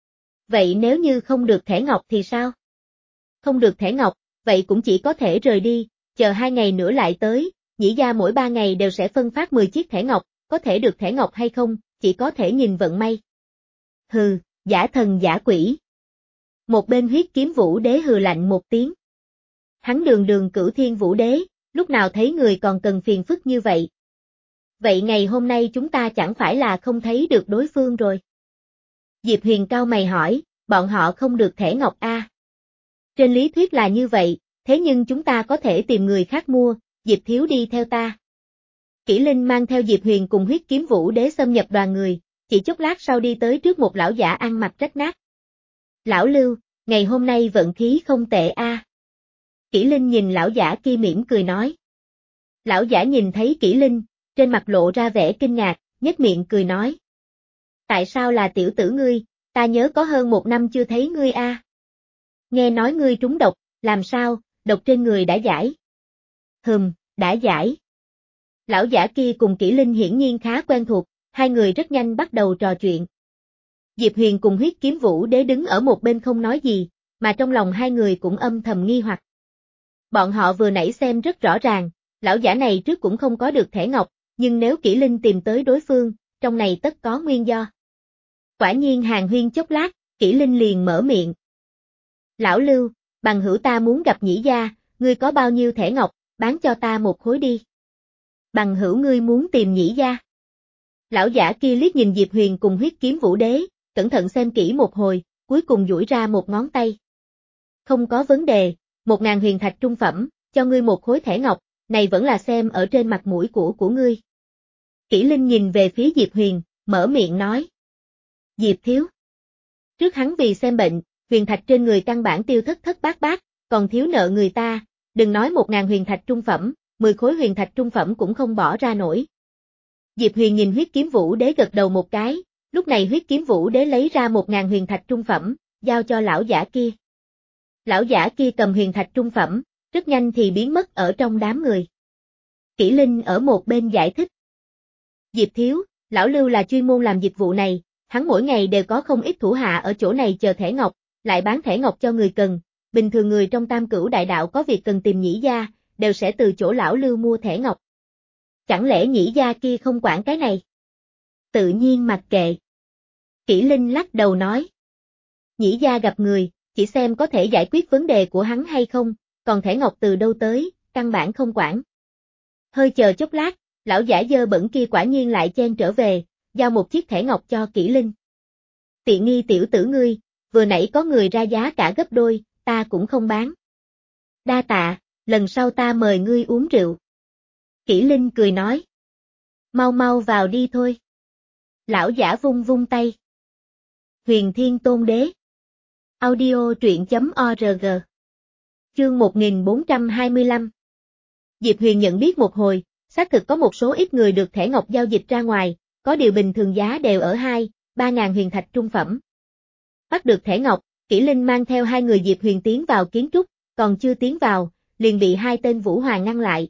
Vậy nếu như không được thẻ ngọc thì sao? Không được thẻ ngọc, vậy cũng chỉ có thể rời đi, chờ hai ngày nữa lại tới, Nhĩ gia mỗi ba ngày đều sẽ phân phát mười chiếc thẻ ngọc, có thể được thẻ ngọc hay không, chỉ có thể nhìn vận may. Hừ, giả thần giả quỷ. Một bên Huyết Kiếm Vũ Đế hừ lạnh một tiếng. Hắn đường đường Cửu Thiên Vũ Đế, lúc nào thấy người còn cần phiền phức như vậy. Vậy ngày hôm nay chúng ta chẳng phải là không thấy được đối phương rồi. Diệp Huyền cau mày hỏi, bọn họ không được thẻ ngọc a? À? Trên lý thuyết là như vậy, thế nhưng chúng ta có thể tìm người khác mua, Diệp thiếu đi theo ta. Kỷ Linh mang theo Diệp Huyền cùng Huyết Kiếm Vũ Đế xâm nhập đoàn người, chỉ chốc lát sau đi tới trước một lão giả ăn mặc rách nát. Lão Lưu, ngày hôm nay vận khí không tệ a. À? Kỷ Linh nhìn lão giả kia mỉm cười nói. Lão giả nhìn thấy Kỷ Linh, trên mặt lộ ra vẻ kinh ngạc, nhếch miệng cười nói. Tại sao là tiểu tử ngươi, ta nhớ có hơn một năm chưa thấy ngươi a. À? Nghe nói ngươi trúng độc, làm sao, độc trên người đã giải. Hừm, đã giải. Lão giả kia cùng Kỷ Linh hiển nhiên khá quen thuộc, hai người rất nhanh bắt đầu trò chuyện. Diệp Huyền cùng Huyết Kiếm Vũ Đế đứng ở một bên không nói gì, mà trong lòng hai người cũng âm thầm nghi hoặc. Bọn họ vừa nãy xem rất rõ ràng, lão giả này trước cũng không có được thẻ ngọc, nhưng nếu Kỷ Linh tìm tới đối phương, trong này tất có nguyên do. Quả nhiên hàn huyên chốc lát, Kỷ Linh liền mở miệng. Lão Lưu, bằng hữu ta muốn gặp Nhĩ gia, ngươi có bao nhiêu thẻ ngọc, bán cho ta một khối đi. Bằng hữu ngươi muốn tìm Nhĩ gia. Lão giả kia liếc nhìn Diệp Huyền cùng Huyết Kiếm Vũ Đế, cẩn thận xem kỹ một hồi, cuối cùng duỗi ra một ngón tay. Không có vấn đề, một ngàn huyền thạch trung phẩm, cho ngươi một khối thẻ ngọc, này vẫn là xem ở trên mặt mũi của của ngươi. Kỷ Linh nhìn về phía Diệp Huyền, mở miệng nói. Diệp thiếu. Trước hắn vì xem bệnh, huyền thạch trên người căn bản tiêu thất thất bát bát, còn thiếu nợ người ta, đừng nói một ngàn huyền thạch trung phẩm, mười khối huyền thạch trung phẩm cũng không bỏ ra nổi. Diệp Huyền nhìn Huyết Kiếm Vũ Đế gật đầu một cái, lúc này Huyết Kiếm Vũ Đế lấy ra một ngàn huyền thạch trung phẩm, giao cho lão giả kia. Lão giả kia cầm huyền thạch trung phẩm, rất nhanh thì biến mất ở trong đám người. Kỷ Linh ở một bên giải thích. Diệp thiếu, lão Lưu là chuyên môn làm dịch vụ này, hắn mỗi ngày đều có không ít thủ hạ ở chỗ này chờ thẻ ngọc, lại bán thẻ ngọc cho người cần, bình thường người trong Tam Cửu Đại Đạo có việc cần tìm Nhĩ gia, đều sẽ từ chỗ lão Lưu mua thẻ ngọc. Chẳng lẽ Nhĩ gia kia không quản cái này? Tự nhiên mặc kệ. Kỷ Linh lắc đầu nói. Nhĩ gia gặp người, chỉ xem có thể giải quyết vấn đề của hắn hay không, còn thẻ ngọc từ đâu tới, căn bản không quản. Hơi chờ chốc lát, lão giả dơ bẩn kia quả nhiên lại chen trở về, giao một chiếc thẻ ngọc cho Kỷ Linh. Tiện nghi tiểu tử ngươi, vừa nãy có người ra giá cả gấp đôi, ta cũng không bán. Đa tạ, lần sau ta mời ngươi uống rượu. Kỷ Linh cười nói. Mau mau vào đi thôi. Lão giả vung vung tay. Huyền Thiên Tôn Đế. Audio truyện chấm org. Chương một nghìn bốn trăm hai mươi lăm. Diệp Huyền nhận biết một hồi, xác thực có một số ít người được thẻ ngọc giao dịch ra ngoài, có điều bình thường giá đều ở hai, ba ngàn huyền thạch trung phẩm. Bắt được thẻ ngọc, Kỷ Linh mang theo hai người Diệp Huyền tiến vào kiến trúc, còn chưa tiến vào, liền bị hai tên Vũ Hoàng ngăn lại.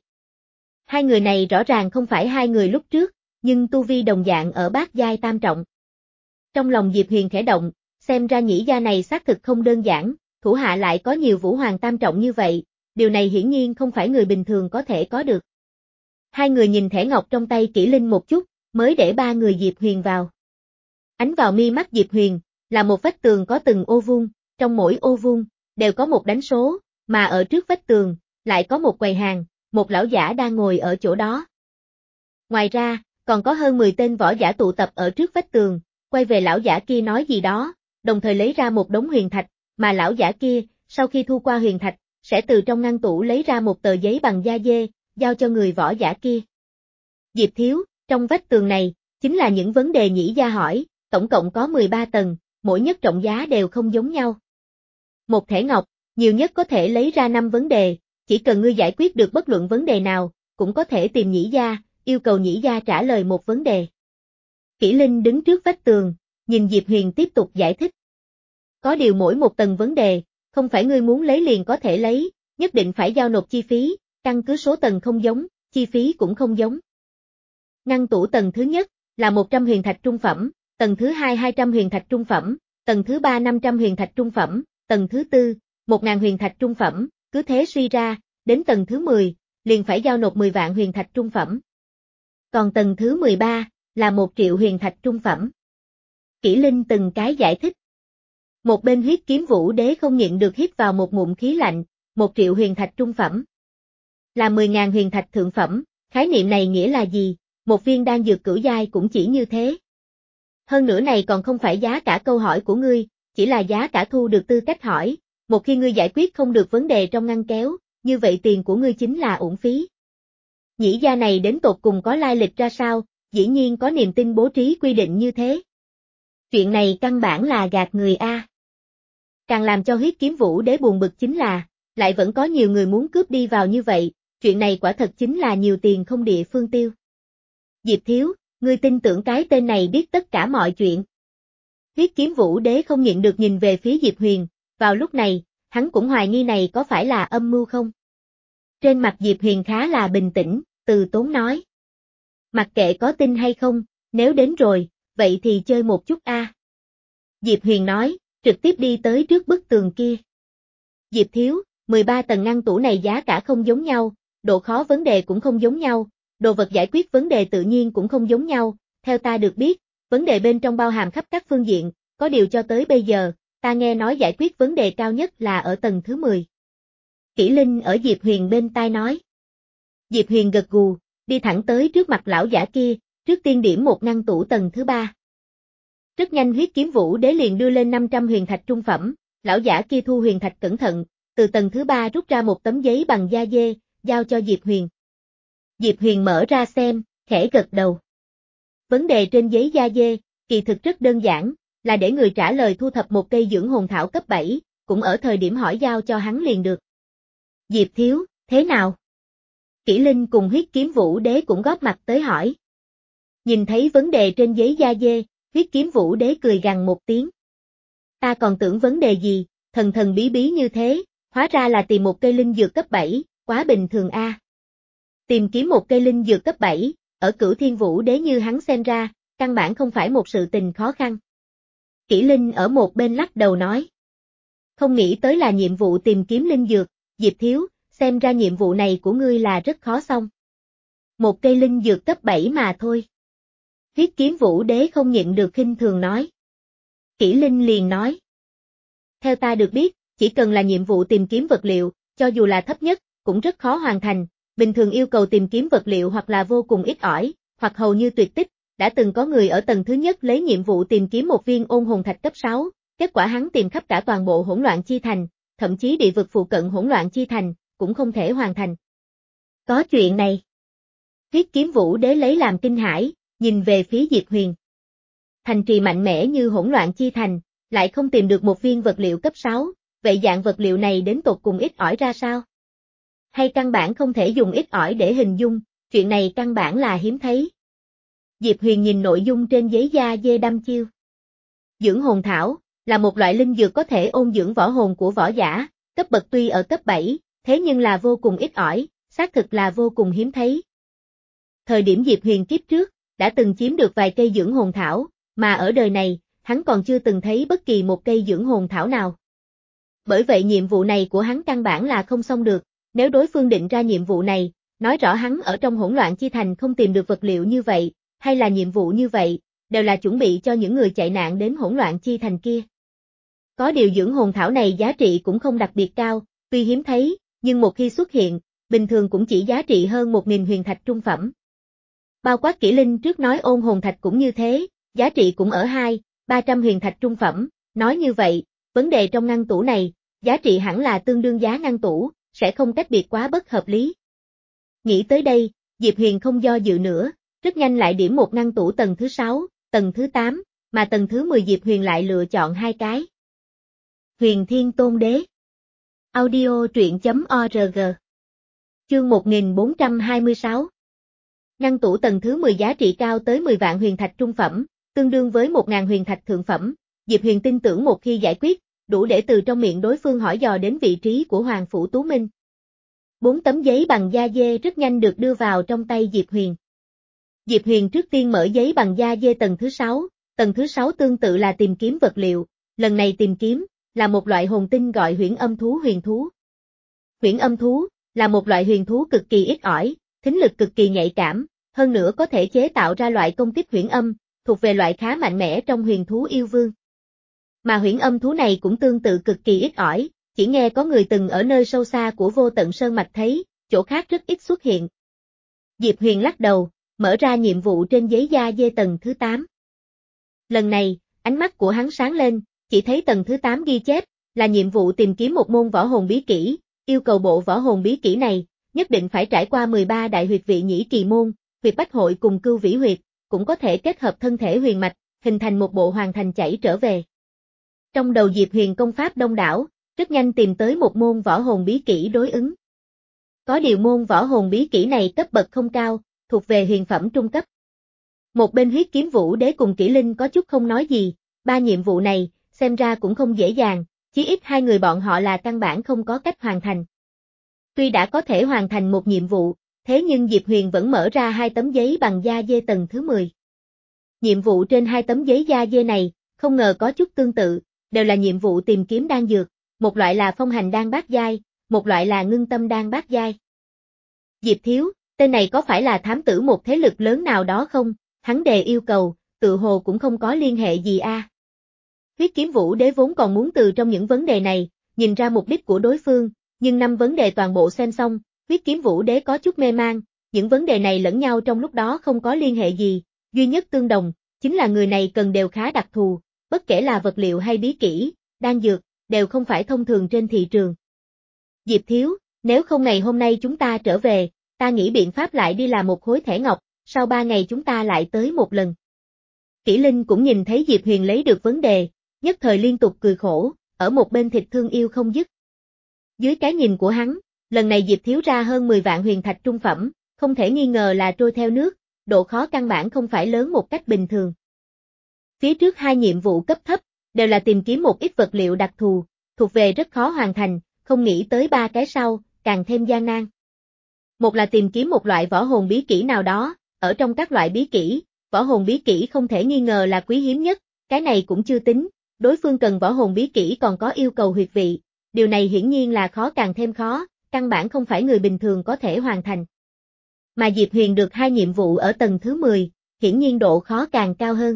Hai người này rõ ràng không phải hai người lúc trước, nhưng tu vi đồng dạng ở bát giai tam trọng. Trong lòng Diệp Huyền khẽ động, xem ra nhĩ gia này xác thực không đơn giản, thủ hạ lại có nhiều Vũ Hoàng tam trọng như vậy, điều này hiển nhiên không phải người bình thường có thể có được. Hai người nhìn thẻ ngọc trong tay Kỷ Linh một chút, mới để ba người Diệp Huyền vào. Ánh vào mi mắt Diệp Huyền, là một vách tường có từng ô vuông, trong mỗi ô vuông, đều có một đánh số, mà ở trước vách tường, lại có một quầy hàng, một lão giả đang ngồi ở chỗ đó. Ngoài ra, còn có hơn mười tên võ giả tụ tập ở trước vách tường, quay về lão giả kia nói gì đó, đồng thời lấy ra một đống huyền thạch, mà lão giả kia, sau khi thu qua huyền thạch, sẽ từ trong ngăn tủ lấy ra một tờ giấy bằng da dê, giao cho người võ giả kia. Diệp thiếu, trong vách tường này, chính là những vấn đề nhĩ gia hỏi, tổng cộng có mười ba tầng, mỗi nhất trọng giá đều không giống nhau. Một thẻ ngọc, nhiều nhất có thể lấy ra năm vấn đề, chỉ cần ngươi giải quyết được bất luận vấn đề nào, cũng có thể tìm nhĩ gia, yêu cầu nhĩ gia trả lời một vấn đề. Kỷ Linh đứng trước vách tường, nhìn Diệp Huyền tiếp tục giải thích. Có điều mỗi một tầng vấn đề, không phải ngươi muốn lấy liền có thể lấy, nhất định phải giao nộp chi phí, căn cứ số tầng không giống, chi phí cũng không giống. Ngăn tủ tầng thứ nhất, là một trăm huyền thạch trung phẩm, tầng thứ hai hai trăm huyền thạch trung phẩm, tầng thứ ba năm trăm huyền thạch trung phẩm, tầng thứ tư, một nghìn huyền thạch trung phẩm, cứ thế suy ra, đến tầng thứ mười, liền phải giao nộp mười vạn huyền thạch trung phẩm. Còn tầng thứ mười ba, là một triệu huyền thạch trung phẩm. Kỷ Linh từng cái giải thích. Một bên Huyết Kiếm Vũ Đế không nhịn được hít vào một ngụm khí lạnh, một triệu huyền thạch trung phẩm. Là mười ngàn huyền thạch thượng phẩm, khái niệm này nghĩa là gì, một viên đan dược cửu giai cũng chỉ như thế. Hơn nữa này còn không phải giá cả câu hỏi của ngươi, chỉ là giá cả thu được tư cách hỏi, một khi ngươi giải quyết không được vấn đề trong ngăn kéo, như vậy tiền của ngươi chính là uổng phí. Nhĩ gia này đến tột cùng có lai lịch ra sao, dĩ nhiên có niềm tin bố trí quy định như thế. Chuyện này căn bản là gạt người a. Càng làm cho Huyết Kiếm Vũ Đế buồn bực chính là, lại vẫn có nhiều người muốn cướp đi vào như vậy, chuyện này quả thật chính là nhiều tiền không địa phương tiêu. Diệp thiếu, ngươi tin tưởng cái tên này biết tất cả mọi chuyện. Huyết Kiếm Vũ Đế không nhịn được nhìn về phía Diệp Huyền, vào lúc này, hắn cũng hoài nghi này có phải là âm mưu không. Trên mặt Diệp Huyền khá là bình tĩnh, từ tốn nói. Mặc kệ có tin hay không, nếu đến rồi, vậy thì chơi một chút a. Diệp Huyền nói, trực tiếp đi tới trước bức tường kia. Diệp thiếu, mười ba tầng ngăn tủ này giá cả không giống nhau, độ khó vấn đề cũng không giống nhau, đồ vật giải quyết vấn đề tự nhiên cũng không giống nhau, theo ta được biết, vấn đề bên trong bao hàm khắp các phương diện, có điều cho tới bây giờ, ta nghe nói giải quyết vấn đề cao nhất là ở tầng thứ mười. Kỷ Linh ở Diệp Huyền bên tai nói. Diệp Huyền gật gù, đi thẳng tới trước mặt lão giả kia, trước tiên điểm một ngăn tủ tầng thứ ba. Rất nhanh Huyết Kiếm Vũ Đế liền đưa lên năm trăm huyền thạch trung phẩm, lão giả kia thu huyền thạch cẩn thận, từ tầng thứ ba rút ra một tấm giấy bằng da dê, giao cho Diệp Huyền. Diệp Huyền mở ra xem, khẽ gật đầu. Vấn đề trên giấy da dê, kỳ thực rất đơn giản, là để người trả lời thu thập một cây dưỡng hồn thảo cấp bảy, cũng ở thời điểm hỏi giao cho hắn liền được. Diệp thiếu, thế nào? Kỷ Linh cùng Huyết Kiếm Vũ Đế cũng góp mặt tới hỏi. Nhìn thấy vấn đề trên giấy da dê, Huyết Kiếm Vũ Đế cười gằn một tiếng. Ta còn tưởng vấn đề gì, thần thần bí bí như thế, hóa ra là tìm một cây linh dược cấp bảy, quá bình thường a. Tìm kiếm một cây linh dược cấp bảy, ở Cửu Thiên Vũ Đế như hắn xem ra, căn bản không phải một sự tình khó khăn. Kỷ Linh ở một bên lắc đầu nói. Không nghĩ tới là nhiệm vụ tìm kiếm linh dược, Diệp thiếu, xem ra nhiệm vụ này của ngươi là rất khó xong. Một cây linh dược cấp bảy mà thôi. Huyết Kiếm Vũ Đế không nhịn được khinh thường nói. Kỷ Linh liền nói. Theo ta được biết, chỉ cần là nhiệm vụ tìm kiếm vật liệu, cho dù là thấp nhất, cũng rất khó hoàn thành, bình thường yêu cầu tìm kiếm vật liệu hoặc là vô cùng ít ỏi, hoặc hầu như tuyệt tích. Đã từng có người ở tầng thứ nhất lấy nhiệm vụ tìm kiếm một viên ôn hồn thạch cấp sáu, kết quả hắn tìm khắp cả toàn bộ hỗn loạn chi thành, thậm chí địa vực phụ cận hỗn loạn chi thành, cũng không thể hoàn thành. Có chuyện này. Huyết kiếm vũ đế lấy làm kinh hãi, nhìn về phía Diệp Huyền. Thành trì mạnh mẽ như hỗn loạn chi thành, lại không tìm được một viên vật liệu cấp sáu, vậy dạng vật liệu này đến tột cùng ít ỏi ra sao? Hay căn bản không thể dùng ít ỏi để hình dung, chuyện này căn bản là hiếm thấy. Diệp Huyền nhìn nội dung trên giấy da dê đăm chiêu. Dưỡng hồn thảo, là một loại linh dược có thể ôn dưỡng võ hồn của võ giả, cấp bậc tuy ở cấp bảy, thế nhưng là vô cùng ít ỏi, xác thực là vô cùng hiếm thấy. Thời điểm Diệp Huyền kiếp trước, đã từng chiếm được vài cây dưỡng hồn thảo, mà ở đời này, hắn còn chưa từng thấy bất kỳ một cây dưỡng hồn thảo nào. Bởi vậy nhiệm vụ này của hắn căn bản là không xong được, nếu đối phương định ra nhiệm vụ này, nói rõ hắn ở trong hỗn loạn chi thành không tìm được vật liệu như vậy, hay là nhiệm vụ như vậy, đều là chuẩn bị cho những người chạy nạn đến hỗn loạn chi thành kia. Có điều dưỡng hồn thảo này giá trị cũng không đặc biệt cao, tuy hiếm thấy, nhưng một khi xuất hiện, bình thường cũng chỉ giá trị hơn một nghìn huyền thạch trung phẩm. Bao quát Kỷ Linh trước nói ôn hồn thạch cũng như thế, giá trị cũng ở hai, ba trăm huyền thạch trung phẩm, nói như vậy, vấn đề trong ngăn tủ này, giá trị hẳn là tương đương giá ngăn tủ, sẽ không tách biệt quá bất hợp lý. Nghĩ tới đây, Diệp Huyền không do dự nữa, rất nhanh lại điểm một ngăn tủ tầng thứ sáu, tầng thứ tám, mà tầng thứ mười Diệp Huyền lại lựa chọn hai cái. Huyền Thiên Tôn Đế. Audio truyện.org. Chương một nghìn bốn trăm hai mươi sáu. Ngăn tủ tầng thứ mười giá trị cao tới mười vạn huyền thạch trung phẩm, tương đương với một nghìn huyền thạch thượng phẩm. Diệp Huyền tin tưởng một khi giải quyết, đủ để từ trong miệng đối phương hỏi dò đến vị trí của Hoàng Phủ Tú Minh. Bốn tấm giấy bằng da dê rất nhanh được đưa vào trong tay Diệp Huyền. Diệp Huyền trước tiên mở giấy bằng da dê tầng thứ sáu, tầng thứ sáu tương tự là tìm kiếm vật liệu, lần này tìm kiếm, là một loại hồn tinh gọi huyễn âm thú huyền thú. Huyễn âm thú, là một loại huyền thú cực kỳ ít ỏi, thính lực cực kỳ nhạy cảm, hơn nữa có thể chế tạo ra loại công kích huyễn âm, thuộc về loại khá mạnh mẽ trong huyền thú yêu vương. Mà huyễn âm thú này cũng tương tự cực kỳ ít ỏi, chỉ nghe có người từng ở nơi sâu xa của Vô Tận Sơn Mạch thấy, chỗ khác rất ít xuất hiện. Diệp Huyền lắc đầu, mở ra nhiệm vụ trên giấy da dê tầng thứ tám. Lần này, ánh mắt của hắn sáng lên, chỉ thấy tầng thứ tám ghi chép, là nhiệm vụ tìm kiếm một môn võ hồn bí kỹ, yêu cầu bộ võ hồn bí kỹ này, nhất định phải trải qua mười ba đại huyệt vị nhĩ kỳ môn, huyệt bách hội cùng cưu vĩ huyệt, cũng có thể kết hợp thân thể huyền mạch, hình thành một bộ hoàn thành chảy trở về. Trong đầu Diệp Huyền công pháp đông đảo, rất nhanh tìm tới một môn võ hồn bí kỹ đối ứng. Có điều môn võ hồn bí kỹ này cấp bậc không cao, thuộc về huyền phẩm trung cấp. Một bên Huyết Kiếm Vũ Đế cùng Kỷ Linh có chút không nói gì, ba nhiệm vụ này, xem ra cũng không dễ dàng, chí ít hai người bọn họ là căn bản không có cách hoàn thành. Tuy đã có thể hoàn thành một nhiệm vụ, thế nhưng Diệp Huyền vẫn mở ra hai tấm giấy bằng da dê tầng thứ mười. Nhiệm vụ trên hai tấm giấy da dê này, không ngờ có chút tương tự, đều là nhiệm vụ tìm kiếm đan dược, một loại là phong hành đan bát giai, một loại là ngưng tâm đan bát giai. Diệp Thiếu, tên này có phải là thám tử một thế lực lớn nào đó không? Hắn đề yêu cầu, tự hồ cũng không có liên hệ gì a. À. Huyết Kiếm Vũ Đế vốn còn muốn từ trong những vấn đề này, nhìn ra mục đích của đối phương, nhưng năm vấn đề toàn bộ xem xong, Huyết Kiếm Vũ Đế có chút mê mang, những vấn đề này lẫn nhau trong lúc đó không có liên hệ gì, duy nhất tương đồng, chính là người này cần đều khá đặc thù, bất kể là vật liệu hay bí kỹ, đan dược, đều không phải thông thường trên thị trường. Diệp Thiếu, nếu không ngày hôm nay chúng ta trở về, ta nghĩ biện pháp lại đi làm một khối thẻ ngọc, sau ba ngày chúng ta lại tới một lần. Kỷ Linh cũng nhìn thấy Diệp Huyền lấy được vấn đề, nhất thời liên tục cười khổ, ở một bên thịt thương yêu không dứt. Dưới cái nhìn của hắn, lần này Diệp Thiếu ra hơn mười vạn huyền thạch trung phẩm, không thể nghi ngờ là trôi theo nước, độ khó căn bản không phải lớn một cách bình thường. Phía trước hai nhiệm vụ cấp thấp, đều là tìm kiếm một ít vật liệu đặc thù, thuộc về rất khó hoàn thành, không nghĩ tới ba cái sau, càng thêm gian nan. Một là tìm kiếm một loại võ hồn bí kỹ nào đó, ở trong các loại bí kỹ, võ hồn bí kỹ không thể nghi ngờ là quý hiếm nhất, cái này cũng chưa tính, đối phương cần võ hồn bí kỹ còn có yêu cầu huyệt vị, điều này hiển nhiên là khó càng thêm khó, căn bản không phải người bình thường có thể hoàn thành. Mà Diệp Huyền được hai nhiệm vụ ở tầng thứ mười, hiển nhiên độ khó càng cao hơn.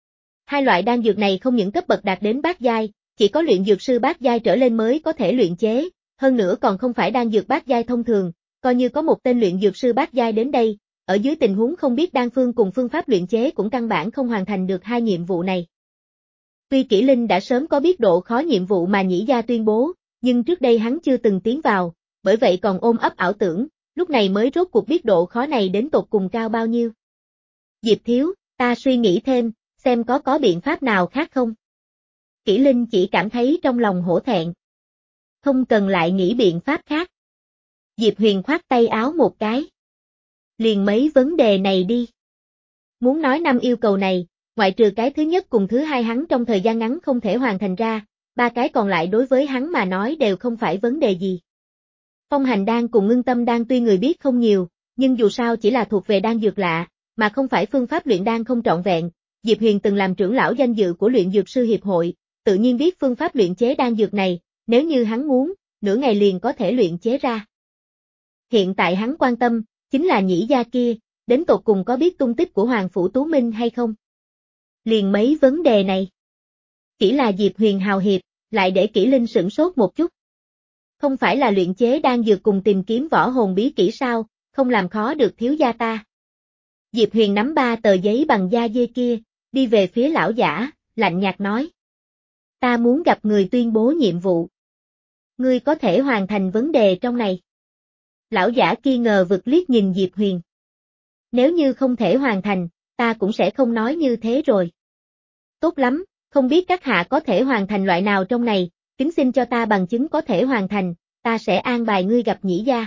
Hai loại đan dược này không những cấp bậc đạt đến bát giai, chỉ có luyện dược sư bát giai trở lên mới có thể luyện chế, hơn nữa còn không phải đan dược bát giai thông thường, coi như có một tên luyện dược sư bát giai đến đây, ở dưới tình huống không biết đan phương cùng phương pháp luyện chế cũng căn bản không hoàn thành được hai nhiệm vụ này. Tuy Kỷ Linh đã sớm có biết độ khó nhiệm vụ mà Nhĩ gia tuyên bố, nhưng trước đây hắn chưa từng tiến vào, bởi vậy còn ôm ấp ảo tưởng, lúc này mới rốt cuộc biết độ khó này đến tột cùng cao bao nhiêu. Diệp thiếu, ta suy nghĩ thêm, xem có có biện pháp nào khác không? Kỷ Linh chỉ cảm thấy trong lòng hổ thẹn. Không cần lại nghĩ biện pháp khác. Diệp Huyền khoát tay áo một cái. Liền mấy vấn đề này đi. Muốn nói năm yêu cầu này, ngoại trừ cái thứ nhất cùng thứ hai hắn trong thời gian ngắn không thể hoàn thành ra, ba cái còn lại đối với hắn mà nói đều không phải vấn đề gì. Phong hành đan cùng ngưng tâm đan tuy người biết không nhiều, nhưng dù sao chỉ là thuộc về đan dược lạ, mà không phải phương pháp luyện đan không trọn vẹn. Diệp Huyền từng làm trưởng lão danh dự của luyện dược sư hiệp hội, tự nhiên biết phương pháp luyện chế đan dược này, nếu như hắn muốn, nửa ngày liền có thể luyện chế ra. Hiện tại hắn quan tâm, chính là Nhĩ gia kia, đến tột cùng có biết tung tích của Hoàng Phủ Tú Minh hay không? Liền mấy vấn đề này. Chỉ là Diệp Huyền hào hiệp, lại để Kỷ Linh sửng sốt một chút. Không phải là luyện chế đan dược cùng tìm kiếm võ hồn bí kỹ sao, không làm khó được thiếu gia ta. Diệp Huyền nắm ba tờ giấy bằng da dê kia, đi về phía lão giả, lạnh nhạt nói. Ta muốn gặp người tuyên bố nhiệm vụ. Ngươi có thể hoàn thành vấn đề trong này. Lão giả kia ngờ vực liếc nhìn Diệp Huyền. Nếu như không thể hoàn thành, ta cũng sẽ không nói như thế rồi. Tốt lắm, không biết các hạ có thể hoàn thành loại nào trong này, kính xin cho ta bằng chứng có thể hoàn thành, ta sẽ an bài ngươi gặp Nhĩ gia.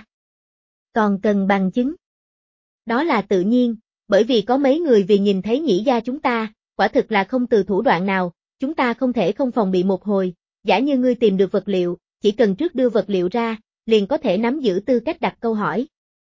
Còn cần bằng chứng. Đó là tự nhiên, bởi vì có mấy người vì nhìn thấy Nhĩ gia chúng ta, quả thực là không từ thủ đoạn nào, chúng ta không thể không phòng bị một hồi, giả như ngươi tìm được vật liệu, chỉ cần trước đưa vật liệu ra, liền có thể nắm giữ tư cách đặt câu hỏi.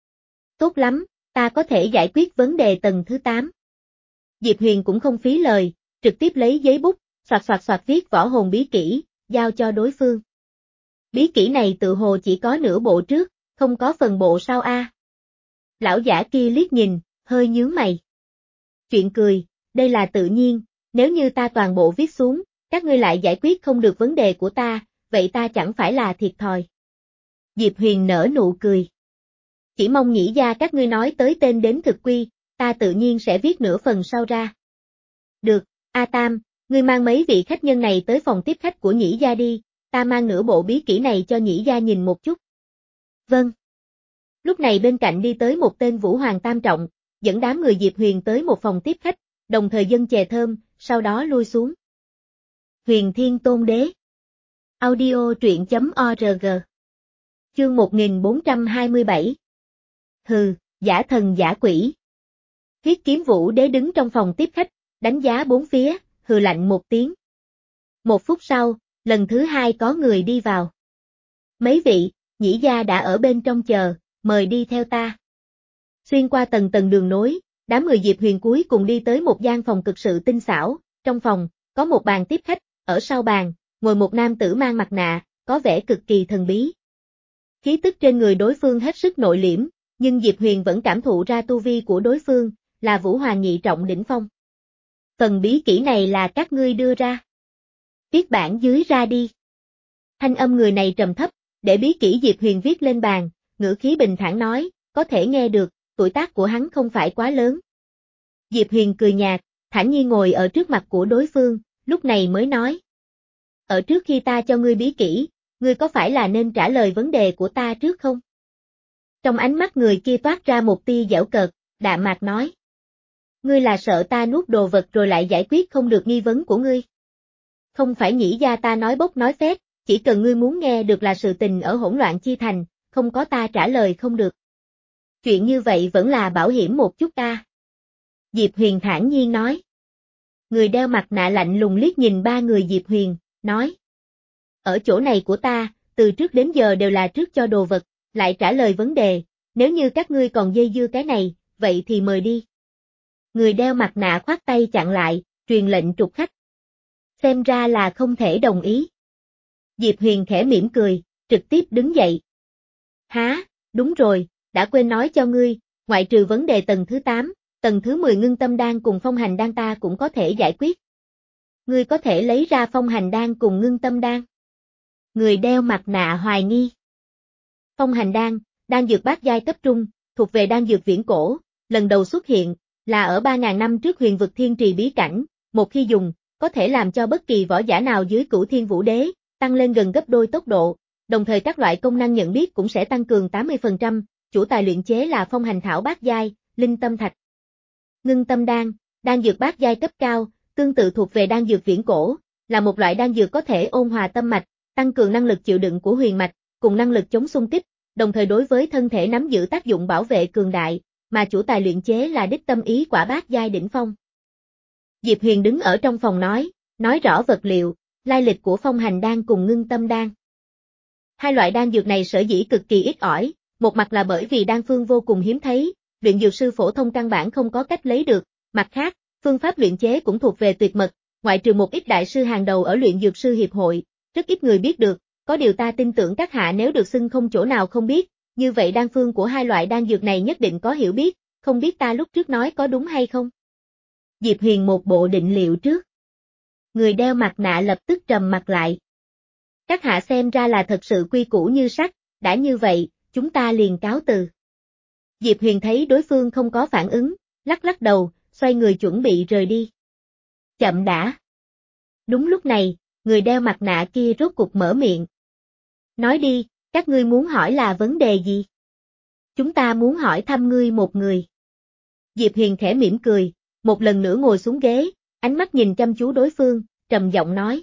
Tốt lắm, ta có thể giải quyết vấn đề tầng thứ tám. Diệp Huyền cũng không phí lời, trực tiếp lấy giấy bút, soạt soạt soạt viết võ hồn bí kỹ, giao cho đối phương. Bí kỹ này tự hồ chỉ có nửa bộ trước, không có phần bộ sau a. Lão giả kia liếc nhìn, hơi nhướng mày. Chuyện cười, đây là tự nhiên, nếu như ta toàn bộ viết xuống, các ngươi lại giải quyết không được vấn đề của ta, vậy ta chẳng phải là thiệt thòi. Diệp Huyền nở nụ cười. Chỉ mong Nhĩ gia các ngươi nói tới tên đến thực quy, ta tự nhiên sẽ viết nửa phần sau ra. Được, A Tam, ngươi mang mấy vị khách nhân này tới phòng tiếp khách của Nhĩ gia đi, ta mang nửa bộ bí kỹ này cho Nhĩ gia nhìn một chút. Vâng. Lúc này bên cạnh đi tới một tên Vũ Hoàng Tam Trọng, dẫn đám người Diệp Huyền tới một phòng tiếp khách, đồng thời dâng chè thơm, sau đó lui xuống. Huyền Thiên Tôn Đế. Audio truyện chấm org. Chương một nghìn bốn trăm hai mươi bảy. Hừ, giả thần giả quỷ. Huyết Kiếm Vũ Đế đứng trong phòng tiếp khách, đánh giá bốn phía, hừ lạnh một tiếng. Một phút sau, lần thứ hai có người đi vào. Mấy vị, Nhĩ gia đã ở bên trong chờ, mời đi theo ta. Xuyên qua tầng tầng đường nối, đám người Diệp Huyền cuối cùng đi tới một gian phòng cực sự tinh xảo, trong phòng, có một bàn tiếp khách, ở sau bàn, ngồi một nam tử mang mặt nạ, có vẻ cực kỳ thần bí. Khí tức trên người đối phương hết sức nội liễm, nhưng Diệp Huyền vẫn cảm thụ ra tu vi của đối phương, là Vũ Hoàng nhị trọng đỉnh phong. Phần bí kỹ này là các ngươi đưa ra. Viết bản dưới ra đi. Thanh âm người này trầm thấp, để bí kỹ Diệp Huyền viết lên bàn, ngữ khí bình thản nói, có thể nghe được, tuổi tác của hắn không phải quá lớn. Diệp Huyền cười nhạt, thản nhiên ngồi ở trước mặt của đối phương, lúc này mới nói. Ở trước khi ta cho ngươi bí kỹ, ngươi có phải là nên trả lời vấn đề của ta trước không? Trong ánh mắt người kia toát ra một tia giễu cợt, đạm mạc nói. Ngươi là sợ ta nuốt đồ vật rồi lại giải quyết không được nghi vấn của ngươi. Không phải Nhĩ gia ta nói bốc nói phét, chỉ cần ngươi muốn nghe được là sự tình ở hỗn loạn chi thành, không có ta trả lời không được. Chuyện như vậy vẫn là bảo hiểm một chút ta. Diệp Huyền thản nhiên nói. Người đeo mặt nạ lạnh lùng liếc nhìn ba người Diệp Huyền, nói. Ở chỗ này của ta, từ trước đến giờ đều là trước cho đồ vật, lại trả lời vấn đề, nếu như các ngươi còn dây dưa cái này, vậy thì mời đi. Người đeo mặt nạ khoát tay chặn lại, truyền lệnh trục khách. Xem ra là không thể đồng ý. Diệp Huyền khẽ mỉm cười, trực tiếp đứng dậy. Há, đúng rồi, đã quên nói cho ngươi, ngoại trừ vấn đề tầng thứ tám, tầng thứ mười ngưng tâm đan cùng phong hành đan ta cũng có thể giải quyết. Ngươi có thể lấy ra phong hành đan cùng ngưng tâm đan. Người đeo mặt nạ hoài nghi. Phong hành đan, Đan dược bát giai cấp trung, thuộc về đan dược viễn cổ, lần đầu xuất hiện, là ở ba nghìn năm trước huyền vực thiên trì bí cảnh, một khi dùng, có thể làm cho bất kỳ võ giả nào dưới cửu thiên vũ đế, tăng lên gần gấp đôi tốc độ, đồng thời các loại công năng nhận biết cũng sẽ tăng cường tám mươi phần trăm, chủ tài luyện chế là phong hành thảo bát giai, linh tâm thạch. Ngưng tâm đan, đan dược bát giai cấp cao, tương tự thuộc về đan dược viễn cổ, là một loại đan dược có thể ôn hòa tâm mạch, tăng cường năng lực chịu đựng của huyền mạch, cùng năng lực chống xung kích, đồng thời đối với thân thể nắm giữ tác dụng bảo vệ cường đại, mà chủ tài luyện chế là đích tâm ý quả bát giai đỉnh phong. Diệp Huyền đứng ở trong phòng nói, nói rõ vật liệu, lai lịch của phong hành đan cùng ngưng tâm đan. Hai loại đan dược này sở dĩ cực kỳ ít ỏi, một mặt là bởi vì đan phương vô cùng hiếm thấy, luyện dược sư phổ thông căn bản không có cách lấy được, mặt khác, phương pháp luyện chế cũng thuộc về tuyệt mật, ngoại trừ một ít đại sư hàng đầu ở luyện dược sư hiệp hội, rất ít người biết được, có điều ta tin tưởng các hạ nếu được xưng không chỗ nào không biết, như vậy đan phương của hai loại đan dược này nhất định có hiểu biết, không biết ta lúc trước nói có đúng hay không? Diệp Huyền một bộ định liệu trước. Người đeo mặt nạ lập tức trầm mặt lại. Các hạ xem ra là thật sự quy củ như sắt, đã như vậy, chúng ta liền cáo từ. Diệp Huyền thấy đối phương không có phản ứng, lắc lắc đầu, xoay người chuẩn bị rời đi. Chậm đã. Đúng lúc này, người đeo mặt nạ kia rốt cục mở miệng. Nói đi, các ngươi muốn hỏi là vấn đề gì? Chúng ta muốn hỏi thăm ngươi một người. Diệp Huyền khẽ mỉm cười, một lần nữa ngồi xuống ghế, ánh mắt nhìn chăm chú đối phương, trầm giọng nói.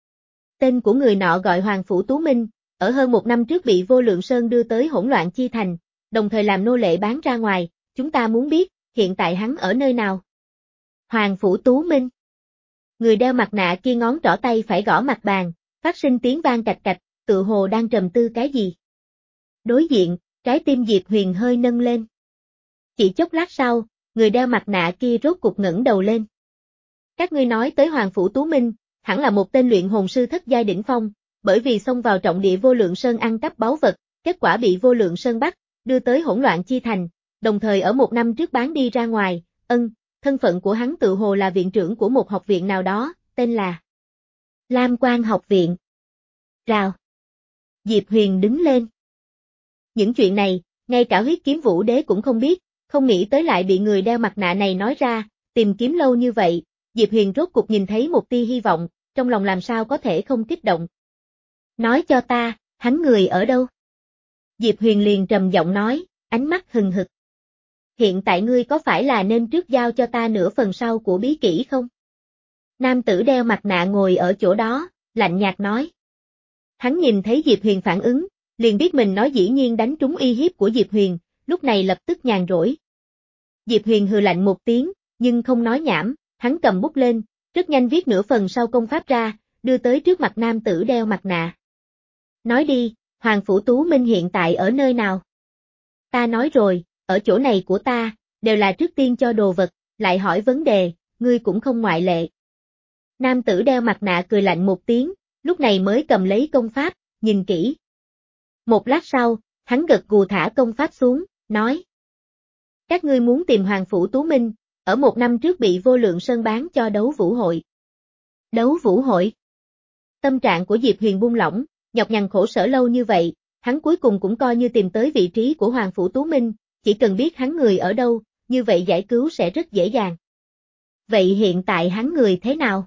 Tên của người nọ gọi Hoàng Phủ Tú Minh, ở hơn một năm trước bị Vô Lượng Sơn đưa tới Hỗn Loạn Chi Thành, đồng thời làm nô lệ bán ra ngoài, chúng ta muốn biết, hiện tại hắn ở nơi nào? Hoàng Phủ Tú Minh. Người đeo mặt nạ kia ngón trỏ tay phải gõ mặt bàn, phát sinh tiếng vang cạch cạch, tự hồ đang trầm tư cái gì. Đối diện, trái tim Diệp Huyền hơi nâng lên. Chỉ chốc lát sau, người đeo mặt nạ kia rốt cục ngẩng đầu lên. Các ngươi nói tới Hoàng Phủ Tú Minh, hẳn là một tên luyện hồn sư thất giai đỉnh phong, bởi vì xông vào trọng địa Vô Lượng Sơn ăn cắp báu vật, kết quả bị Vô Lượng Sơn bắt, đưa tới Hỗn Loạn Chi Thành, đồng thời ở một năm trước bán đi ra ngoài, ân, thân phận của hắn tự hồ là viện trưởng của một học viện nào đó, tên là Lam Quang học viện. Rào. Diệp Huyền đứng lên. Những chuyện này, ngay cả Huyết Kiếm Vũ Đế cũng không biết, không nghĩ tới lại bị người đeo mặt nạ này nói ra, tìm kiếm lâu như vậy, Diệp Huyền rốt cục nhìn thấy một tia hy vọng, trong lòng làm sao có thể không kích động. Nói cho ta, hắn người ở đâu? Diệp Huyền liền trầm giọng nói, ánh mắt hừng hực. Hiện tại ngươi có phải là nên trước giao cho ta nửa phần sau của bí kỹ không? Nam tử đeo mặt nạ ngồi ở chỗ đó, lạnh nhạt nói. Hắn nhìn thấy Diệp Huyền phản ứng, liền biết mình nói dĩ nhiên đánh trúng uy hiếp của Diệp Huyền, lúc này lập tức nhàn rỗi. Diệp Huyền hừ lạnh một tiếng, nhưng không nói nhảm, hắn cầm bút lên, rất nhanh viết nửa phần sau công pháp ra, đưa tới trước mặt nam tử đeo mặt nạ. Nói đi, Hoàng Phủ Tú Minh hiện tại ở nơi nào? Ta nói rồi, ở chỗ này của ta, đều là trước tiên cho đồ vật, lại hỏi vấn đề, ngươi cũng không ngoại lệ. Nam tử đeo mặt nạ cười lạnh một tiếng, lúc này mới cầm lấy công pháp, nhìn kỹ. Một lát sau, hắn gật gù thả công pháp xuống, nói. Các ngươi muốn tìm Hoàng Phủ Tú Minh, ở một năm trước bị Vô Lượng Sơn bán cho đấu vũ hội. Đấu vũ hội? Tâm trạng của Diệp Huyền buông lỏng, nhọc nhằn khổ sở lâu như vậy, hắn cuối cùng cũng coi như tìm tới vị trí của Hoàng Phủ Tú Minh, chỉ cần biết hắn người ở đâu, như vậy giải cứu sẽ rất dễ dàng. Vậy hiện tại hắn người thế nào?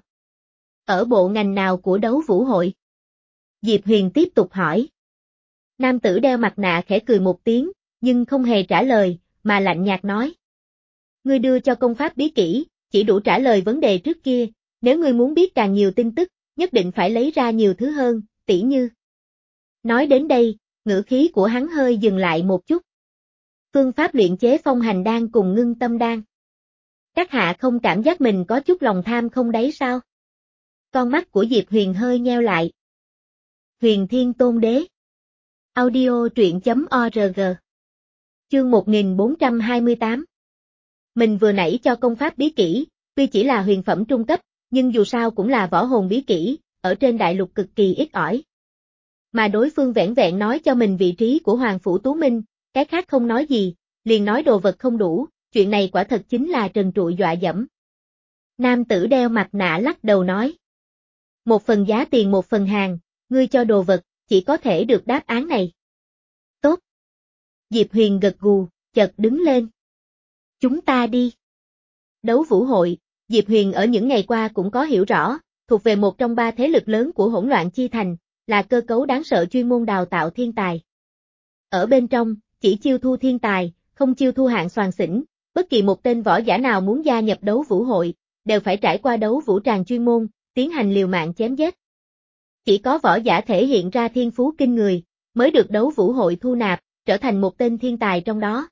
Ở bộ ngành nào của đấu vũ hội? Diệp Huyền tiếp tục hỏi. Nam tử đeo mặt nạ khẽ cười một tiếng, nhưng không hề trả lời, mà lạnh nhạt nói. Ngươi đưa cho công pháp bí kỹ, chỉ đủ trả lời vấn đề trước kia, nếu ngươi muốn biết càng nhiều tin tức, nhất định phải lấy ra nhiều thứ hơn, tỉ như. Nói đến đây, ngữ khí của hắn hơi dừng lại một chút. Phương pháp luyện chế phong hành đan cùng ngưng tâm đan. Các hạ không cảm giác mình có chút lòng tham không đấy sao? Con mắt của Diệp Huyền hơi nheo lại. Huyền Thiên Tôn Đế. Audio truyện chấm org. Chương một nghìn bốn trăm hai mươi tám. Mình vừa nãy cho công pháp bí kỹ, tuy chỉ là huyền phẩm trung cấp, nhưng dù sao cũng là võ hồn bí kỹ, ở trên đại lục cực kỳ ít ỏi. Mà đối phương vẻn vẹn nói cho mình vị trí của Hoàng Phủ Tú Minh, cái khác không nói gì, liền nói đồ vật không đủ, chuyện này quả thật chính là trần trụi dọa dẫm. Nam tử đeo mặt nạ lắc đầu nói. Một phần giá tiền một phần hàng, ngươi cho đồ vật, chỉ có thể được đáp án này. Tốt. Diệp Huyền gật gù, chợt đứng lên. Chúng ta đi. Đấu vũ hội, Diệp Huyền ở những ngày qua cũng có hiểu rõ, thuộc về một trong ba thế lực lớn của hỗn loạn chi thành, là cơ cấu đáng sợ chuyên môn đào tạo thiên tài. Ở bên trong, chỉ chiêu thu thiên tài, không chiêu thu hạng soàn xỉn, bất kỳ một tên võ giả nào muốn gia nhập đấu vũ hội, đều phải trải qua đấu vũ tràng chuyên môn, tiến hành liều mạng chém giết. Chỉ có võ giả thể hiện ra thiên phú kinh người, mới được đấu vũ hội thu nạp, trở thành một tên thiên tài trong đó.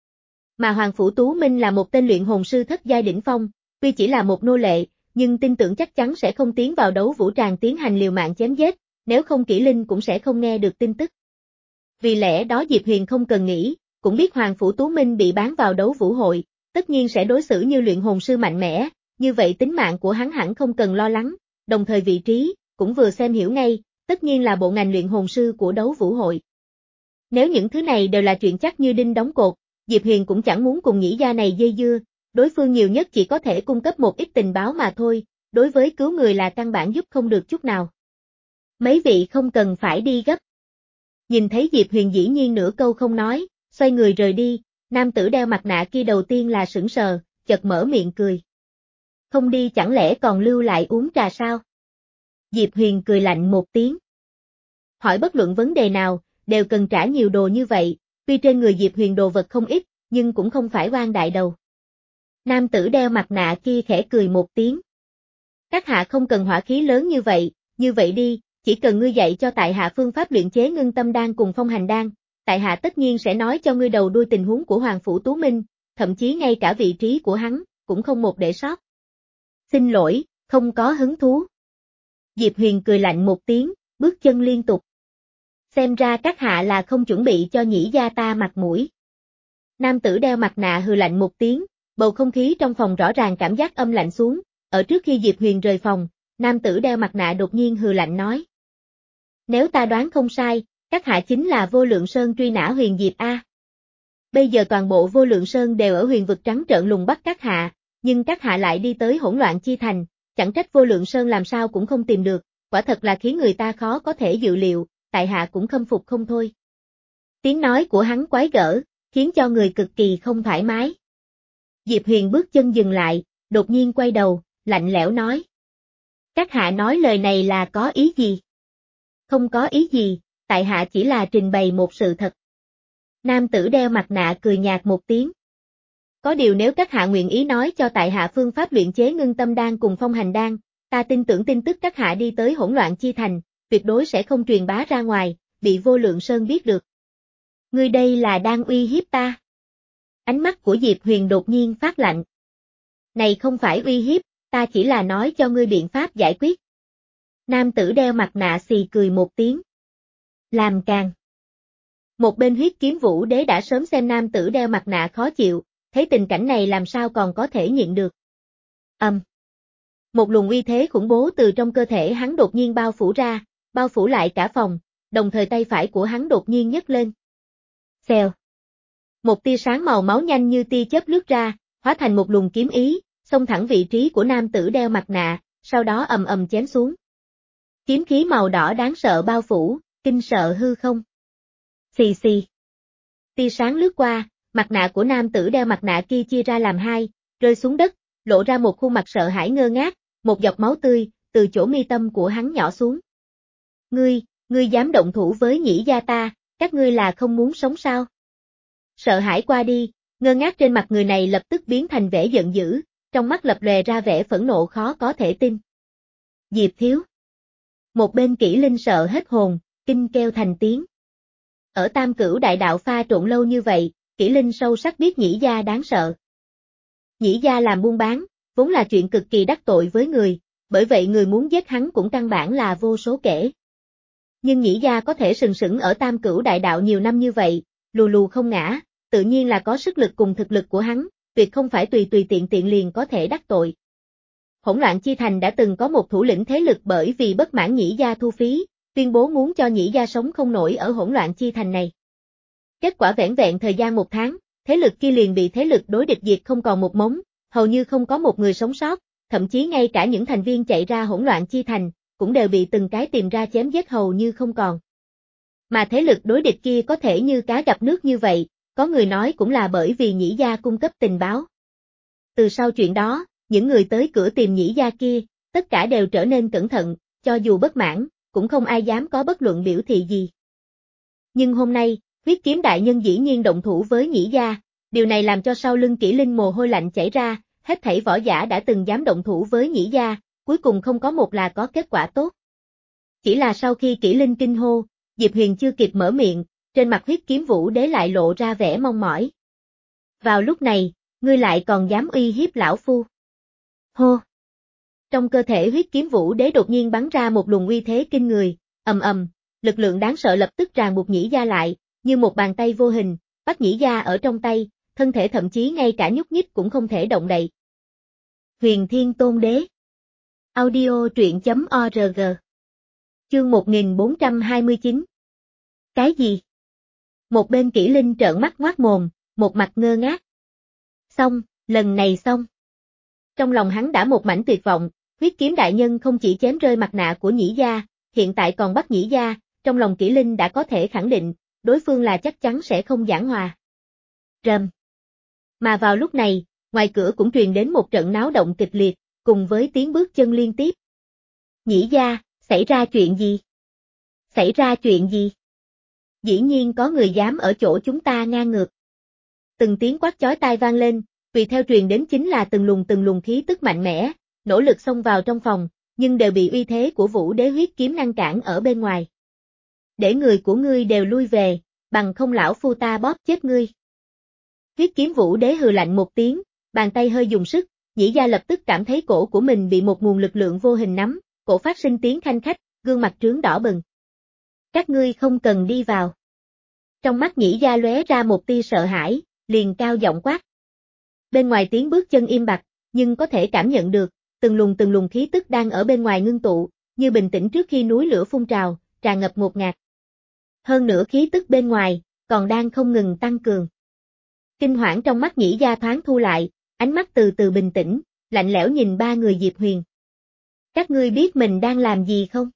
Mà Hoàng Phủ Tú Minh là một tên luyện hồn sư thất giai đỉnh phong, tuy chỉ là một nô lệ, nhưng tin tưởng chắc chắn sẽ không tiến vào đấu vũ tràng tiến hành liều mạng chém giết, nếu không Kỷ Linh cũng sẽ không nghe được tin tức. Vì lẽ đó Diệp Huyền không cần nghĩ, cũng biết Hoàng Phủ Tú Minh bị bán vào đấu vũ hội, tất nhiên sẽ đối xử như luyện hồn sư mạnh mẽ, như vậy tính mạng của hắn hẳn không cần lo lắng, đồng thời vị trí, cũng vừa xem hiểu ngay, tất nhiên là bộ ngành luyện hồn sư của đấu vũ hội. Nếu những thứ này đều là chuyện chắc như đinh đóng cột, Diệp Huyền cũng chẳng muốn cùng nhĩ gia này dây dưa, đối phương nhiều nhất chỉ có thể cung cấp một ít tình báo mà thôi, đối với cứu người là căn bản giúp không được chút nào. Mấy vị không cần phải đi gấp. Nhìn thấy Diệp Huyền dĩ nhiên nửa câu không nói, xoay người rời đi, nam tử đeo mặt nạ kia đầu tiên là sững sờ, chợt mở miệng cười. Không đi chẳng lẽ còn lưu lại uống trà sao? Diệp Huyền cười lạnh một tiếng. Hỏi bất luận vấn đề nào, đều cần trả nhiều đồ như vậy, tuy trên người Diệp Huyền đồ vật không ít, nhưng cũng không phải oan đại đầu. Nam tử đeo mặt nạ kia khẽ cười một tiếng. Các hạ không cần hỏa khí lớn như vậy, như vậy đi, chỉ cần ngươi dạy cho tại hạ phương pháp luyện chế ngưng tâm đan cùng phong hành đan, tại hạ tất nhiên sẽ nói cho ngươi đầu đuôi tình huống của Hoàng Phủ Tú Minh, thậm chí ngay cả vị trí của hắn, cũng không một để sót. Xin lỗi, không có hứng thú. Diệp Huyền cười lạnh một tiếng, bước chân liên tục. Xem ra các hạ là không chuẩn bị cho nhĩ gia ta mặt mũi. Nam tử đeo mặt nạ hừ lạnh một tiếng, bầu không khí trong phòng rõ ràng cảm giác âm lạnh xuống, ở trước khi Diệp Huyền rời phòng, nam tử đeo mặt nạ đột nhiên hừ lạnh nói. Nếu ta đoán không sai, các hạ chính là Vô Lượng Sơn truy nã Huyền Diệp A. Bây giờ toàn bộ Vô Lượng Sơn đều ở huyền vực trắng trợn lùng bắt các hạ, nhưng các hạ lại đi tới hỗn loạn chi thành, chẳng trách Vô Lượng Sơn làm sao cũng không tìm được, quả thật là khiến người ta khó có thể dự liệu, tại hạ cũng khâm phục không thôi. Tiếng nói của hắn quái gở, khiến cho người cực kỳ không thoải mái. Diệp Huyền bước chân dừng lại, đột nhiên quay đầu, lạnh lẽo nói. Các hạ nói lời này là có ý gì? Không có ý gì, tại hạ chỉ là trình bày một sự thật. Nam tử đeo mặt nạ cười nhạt một tiếng. Có điều nếu các hạ nguyện ý nói cho tại hạ phương pháp luyện chế ngưng tâm đan cùng phong hành đan, ta tin tưởng tin tức các hạ đi tới hỗn loạn chi thành, tuyệt đối sẽ không truyền bá ra ngoài, bị Vô Lượng Sơn biết được. Ngươi đây là đang uy hiếp ta. Ánh mắt của Diệp Huyền đột nhiên phát lạnh. Này không phải uy hiếp, ta chỉ là nói cho ngươi biện pháp giải quyết. Nam tử đeo mặt nạ xì cười một tiếng. Làm càng. Một bên Huyết Kiếm Vũ Đế đã sớm xem nam tử đeo mặt nạ khó chịu, thấy tình cảnh này làm sao còn có thể nhịn được. Âm. Um. Một luồng uy thế khủng bố từ trong cơ thể hắn đột nhiên bao phủ ra, bao phủ lại cả phòng, đồng thời tay phải của hắn đột nhiên nhấc lên. Xèo. Một tia sáng màu máu nhanh như tia chớp lướt ra, hóa thành một luồng kiếm ý, xông thẳng vị trí của nam tử đeo mặt nạ, sau đó ầm ầm chém xuống. Kiếm khí màu đỏ đáng sợ bao phủ, kinh sợ hư không. Xì xì. Tia sáng lướt qua, mặt nạ của nam tử đeo mặt nạ kia chia ra làm hai, rơi xuống đất, lộ ra một khuôn mặt sợ hãi ngơ ngác, một giọt máu tươi, từ chỗ mi tâm của hắn nhỏ xuống. Ngươi, ngươi dám động thủ với nhĩ gia ta, các ngươi là không muốn sống sao? Sợ hãi qua đi, ngơ ngác trên mặt người này lập tức biến thành vẻ giận dữ, trong mắt lập lòe ra vẻ phẫn nộ khó có thể tin. Diệp thiếu. Một bên Kỷ Linh sợ hết hồn, kinh kêu thành tiếng. Ở Tam Cửu Đại Đạo pha trộn lâu như vậy, Kỷ Linh sâu sắc biết nhĩ gia đáng sợ. Nhĩ gia làm buôn bán, vốn là chuyện cực kỳ đắc tội với người, bởi vậy người muốn giết hắn cũng căn bản là vô số kể. Nhưng nhĩ gia có thể sừng sững ở Tam Cửu Đại Đạo nhiều năm như vậy, lù lù không ngã, tự nhiên là có sức lực cùng thực lực của hắn, tuyệt không phải tùy tùy tiện tiện liền có thể đắc tội. Hỗn loạn chi thành đã từng có một thủ lĩnh thế lực bởi vì bất mãn nhĩ gia thu phí, tuyên bố muốn cho nhĩ gia sống không nổi ở hỗn loạn chi thành này. Kết quả vẻn vẹn thời gian một tháng, thế lực kia liền bị thế lực đối địch diệt không còn một mống, hầu như không có một người sống sót, thậm chí ngay cả những thành viên chạy ra hỗn loạn chi thành, cũng đều bị từng cái tìm ra chém giết hầu như không còn. Mà thế lực đối địch kia có thể như cá gặp nước như vậy, có người nói cũng là bởi vì Nhĩ gia cung cấp tình báo. Từ sau chuyện đó, những người tới cửa tìm Nhĩ gia kia, tất cả đều trở nên cẩn thận, cho dù bất mãn, cũng không ai dám có bất luận biểu thị gì. Nhưng hôm nay, huyết kiếm đại nhân dĩ nhiên động thủ với Nhĩ gia, điều này làm cho sau lưng Kỷ Linh mồ hôi lạnh chảy ra, hết thảy võ giả đã từng dám động thủ với Nhĩ gia, cuối cùng không có một là có kết quả tốt. Chỉ là sau khi Kỷ Linh kinh hô, Diệp Huyền chưa kịp mở miệng, trên mặt huyết kiếm vũ đế lại lộ ra vẻ mong mỏi. Vào lúc này, ngươi lại còn dám uy hiếp lão phu. Hô! Trong cơ thể huyết kiếm vũ đế đột nhiên bắn ra một luồng uy thế kinh người, ầm ầm, lực lượng đáng sợ lập tức ràng buộc Nhĩ gia lại, như một bàn tay vô hình, bắt Nhĩ gia ở trong tay, thân thể thậm chí ngay cả nhúc nhích cũng không thể động đậy. Huyền Thiên Tôn Đế. Audio truyện chấm org. Chương một nghìn bốn trăm hai mươi chín. Cái gì? Một bên Kỷ Linh trợn mắt ngoác mồm, một mặt ngơ ngác. Xong, lần này xong. Trong lòng hắn đã một mảnh tuyệt vọng, huyết kiếm đại nhân không chỉ chém rơi mặt nạ của Nhĩ gia, hiện tại còn bắt Nhĩ gia, trong lòng Kỷ Linh đã có thể khẳng định, đối phương là chắc chắn sẽ không giảng hòa. Rầm. Mà vào lúc này, ngoài cửa cũng truyền đến một trận náo động kịch liệt, cùng với tiếng bước chân liên tiếp. Nhĩ gia, xảy ra chuyện gì? Xảy ra chuyện gì? Dĩ nhiên có người dám ở chỗ chúng ta ngang ngược. Từng tiếng quát chói tai vang lên, tùy theo truyền đến chính là từng luồng từng luồng khí tức mạnh mẽ, nỗ lực xông vào trong phòng, nhưng đều bị uy thế của Vũ Đế huyết kiếm ngăn cản ở bên ngoài. Để người của ngươi đều lui về, bằng không lão phu ta bóp chết ngươi. Huyết kiếm Vũ Đế hừ lạnh một tiếng, bàn tay hơi dùng sức, Nhĩ gia lập tức cảm thấy cổ của mình bị một nguồn lực lượng vô hình nắm, cổ phát sinh tiếng khanh khách, gương mặt trướng đỏ bừng. Các ngươi không cần đi vào. Trong mắt Nhĩ gia lóe ra một tia sợ hãi, liền cao giọng quát. Bên ngoài tiếng bước chân im bặt, nhưng có thể cảm nhận được, từng luồng từng luồng khí tức đang ở bên ngoài ngưng tụ, như bình tĩnh trước khi núi lửa phun trào, tràn ngập ngột ngạt. Hơn nữa khí tức bên ngoài, còn đang không ngừng tăng cường. Kinh hoảng trong mắt Nhĩ gia thoáng thu lại, ánh mắt từ từ bình tĩnh, lạnh lẽo nhìn ba người Diệp Huyền. Các ngươi biết mình đang làm gì không?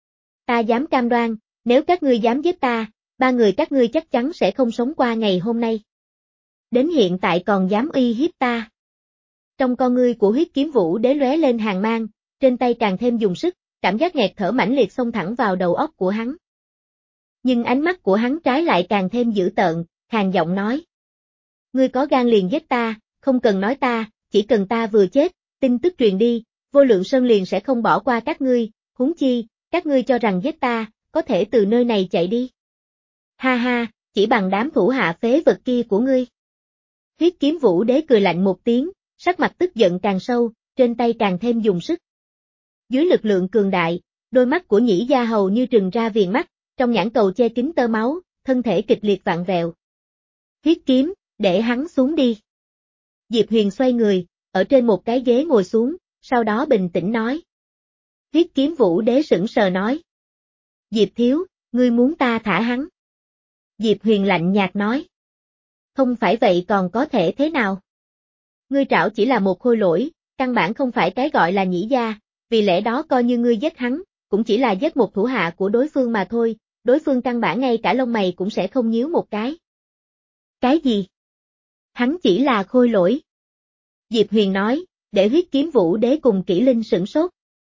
Ta dám cam đoan, nếu các ngươi dám giết ta, ba người các ngươi chắc chắn sẽ không sống qua ngày hôm nay. Đến hiện tại còn dám uy hiếp ta. Trong con ngươi của huyết kiếm Vũ Đế lóe lên hàn mang, trên tay càng thêm dùng sức, cảm giác nghẹt thở mãnh liệt xông thẳng vào đầu óc của hắn. Nhưng ánh mắt của hắn trái lại càng thêm dữ tợn, khàn giọng nói. Ngươi có gan liền giết ta, không cần nói ta, chỉ cần ta vừa chết, tin tức truyền đi, Vô Lượng Sơn liền sẽ không bỏ qua các ngươi, huống chi, các ngươi cho rằng giết ta, có thể từ nơi này chạy đi. Ha ha, chỉ bằng đám thủ hạ phế vật kia của ngươi. Huyết kiếm Vũ Đế cười lạnh một tiếng, sắc mặt tức giận càng sâu, trên tay càng thêm dùng sức. Dưới lực lượng cường đại, đôi mắt của Nhĩ gia hầu như trừng ra viền mắt, trong nhãn cầu che kín tơ máu, thân thể kịch liệt vặn vẹo. Huyết kiếm, để hắn xuống đi. Diệp Huyền xoay người, ở trên một cái ghế ngồi xuống, sau đó bình tĩnh nói. Huyết kiếm Vũ Đế sững sờ nói. Diệp thiếu, ngươi muốn ta thả hắn. Diệp Huyền lạnh nhạt nói. Không phải vậy còn có thể thế nào? Ngươi trảo chỉ là một khôi lỗi, căn bản không phải cái gọi là Nhĩ gia, vì lẽ đó coi như ngươi giết hắn, cũng chỉ là giết một thủ hạ của đối phương mà thôi, đối phương căn bản ngay cả lông mày cũng sẽ không nhíu một cái. Cái gì? Hắn chỉ là khôi lỗi. Diệp Huyền nói, để huyết kiếm Vũ Đế cùng Kỷ Linh sửng sốt.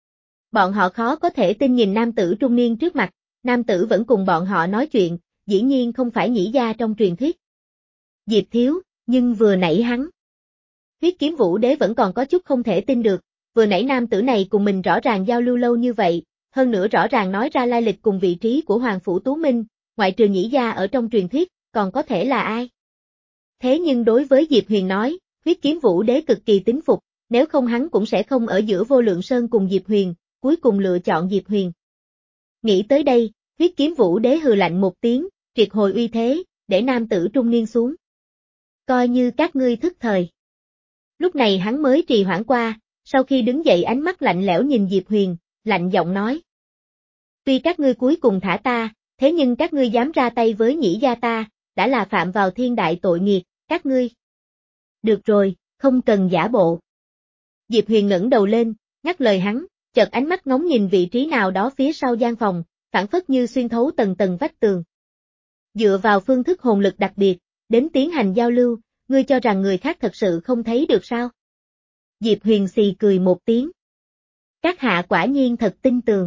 Bọn họ khó có thể tin nhìn nam tử trung niên trước mặt, nam tử vẫn cùng bọn họ nói chuyện, dĩ nhiên không phải Nhĩ gia trong truyền thuyết. Diệp thiếu, nhưng vừa nãy hắn. Huyết kiếm Vũ Đế vẫn còn có chút không thể tin được, vừa nãy nam tử này cùng mình rõ ràng giao lưu lâu như vậy, hơn nữa rõ ràng nói ra lai lịch cùng vị trí của Hoàng Phủ Tú Minh, ngoại trừ Nhĩ gia ở trong truyền thuyết, còn có thể là ai? Thế nhưng đối với Diệp Huyền nói, huyết kiếm Vũ Đế cực kỳ tín phục, nếu không hắn cũng sẽ không ở giữa Vô Lượng Sơn cùng Diệp Huyền, cuối cùng lựa chọn Diệp Huyền. Nghĩ tới đây, huyết kiếm Vũ Đế hừ lạnh một tiếng, triệt hồi uy thế, để nam tử trung niên xuống. Coi như các ngươi thức thời. Lúc này hắn mới trì hoãn qua, sau khi đứng dậy ánh mắt lạnh lẽo nhìn Diệp Huyền, lạnh giọng nói. Tuy các ngươi cuối cùng thả ta, thế nhưng các ngươi dám ra tay với Nhĩ gia ta, đã là phạm vào thiên đại tội nghiệt, các ngươi. Được rồi, không cần giả bộ. Diệp Huyền ngẩng đầu lên, ngắt lời hắn, chợt ánh mắt ngóng nhìn vị trí nào đó phía sau gian phòng, phảng phất như xuyên thấu tầng tầng vách tường, Dựa vào phương thức hồn lực đặc biệt, đến tiến hành giao lưu, ngươi cho rằng người khác thật sự không thấy được sao? Diệp Huyền xì cười một tiếng. Các hạ quả nhiên thật tin tường.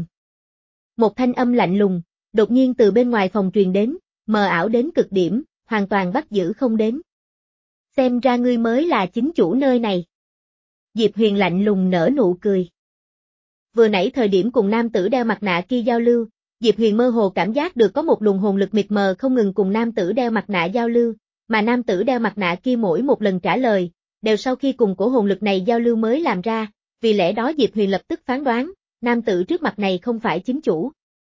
Một thanh âm lạnh lùng, đột nhiên từ bên ngoài phòng truyền đến, mờ ảo đến cực điểm, hoàn toàn bắt giữ không đến. Xem ra ngươi mới là chính chủ nơi này. Diệp Huyền lạnh lùng nở nụ cười. Vừa nãy thời điểm cùng nam tử đeo mặt nạ kia giao lưu, Diệp Huyền mơ hồ cảm giác được có một luồng hồn lực mịt mờ không ngừng cùng nam tử đeo mặt nạ giao lưu, mà nam tử đeo mặt nạ kia mỗi một lần trả lời, đều sau khi cùng cổ hồn lực này giao lưu mới làm ra, vì lẽ đó Diệp Huyền lập tức phán đoán, nam tử trước mặt này không phải chính chủ.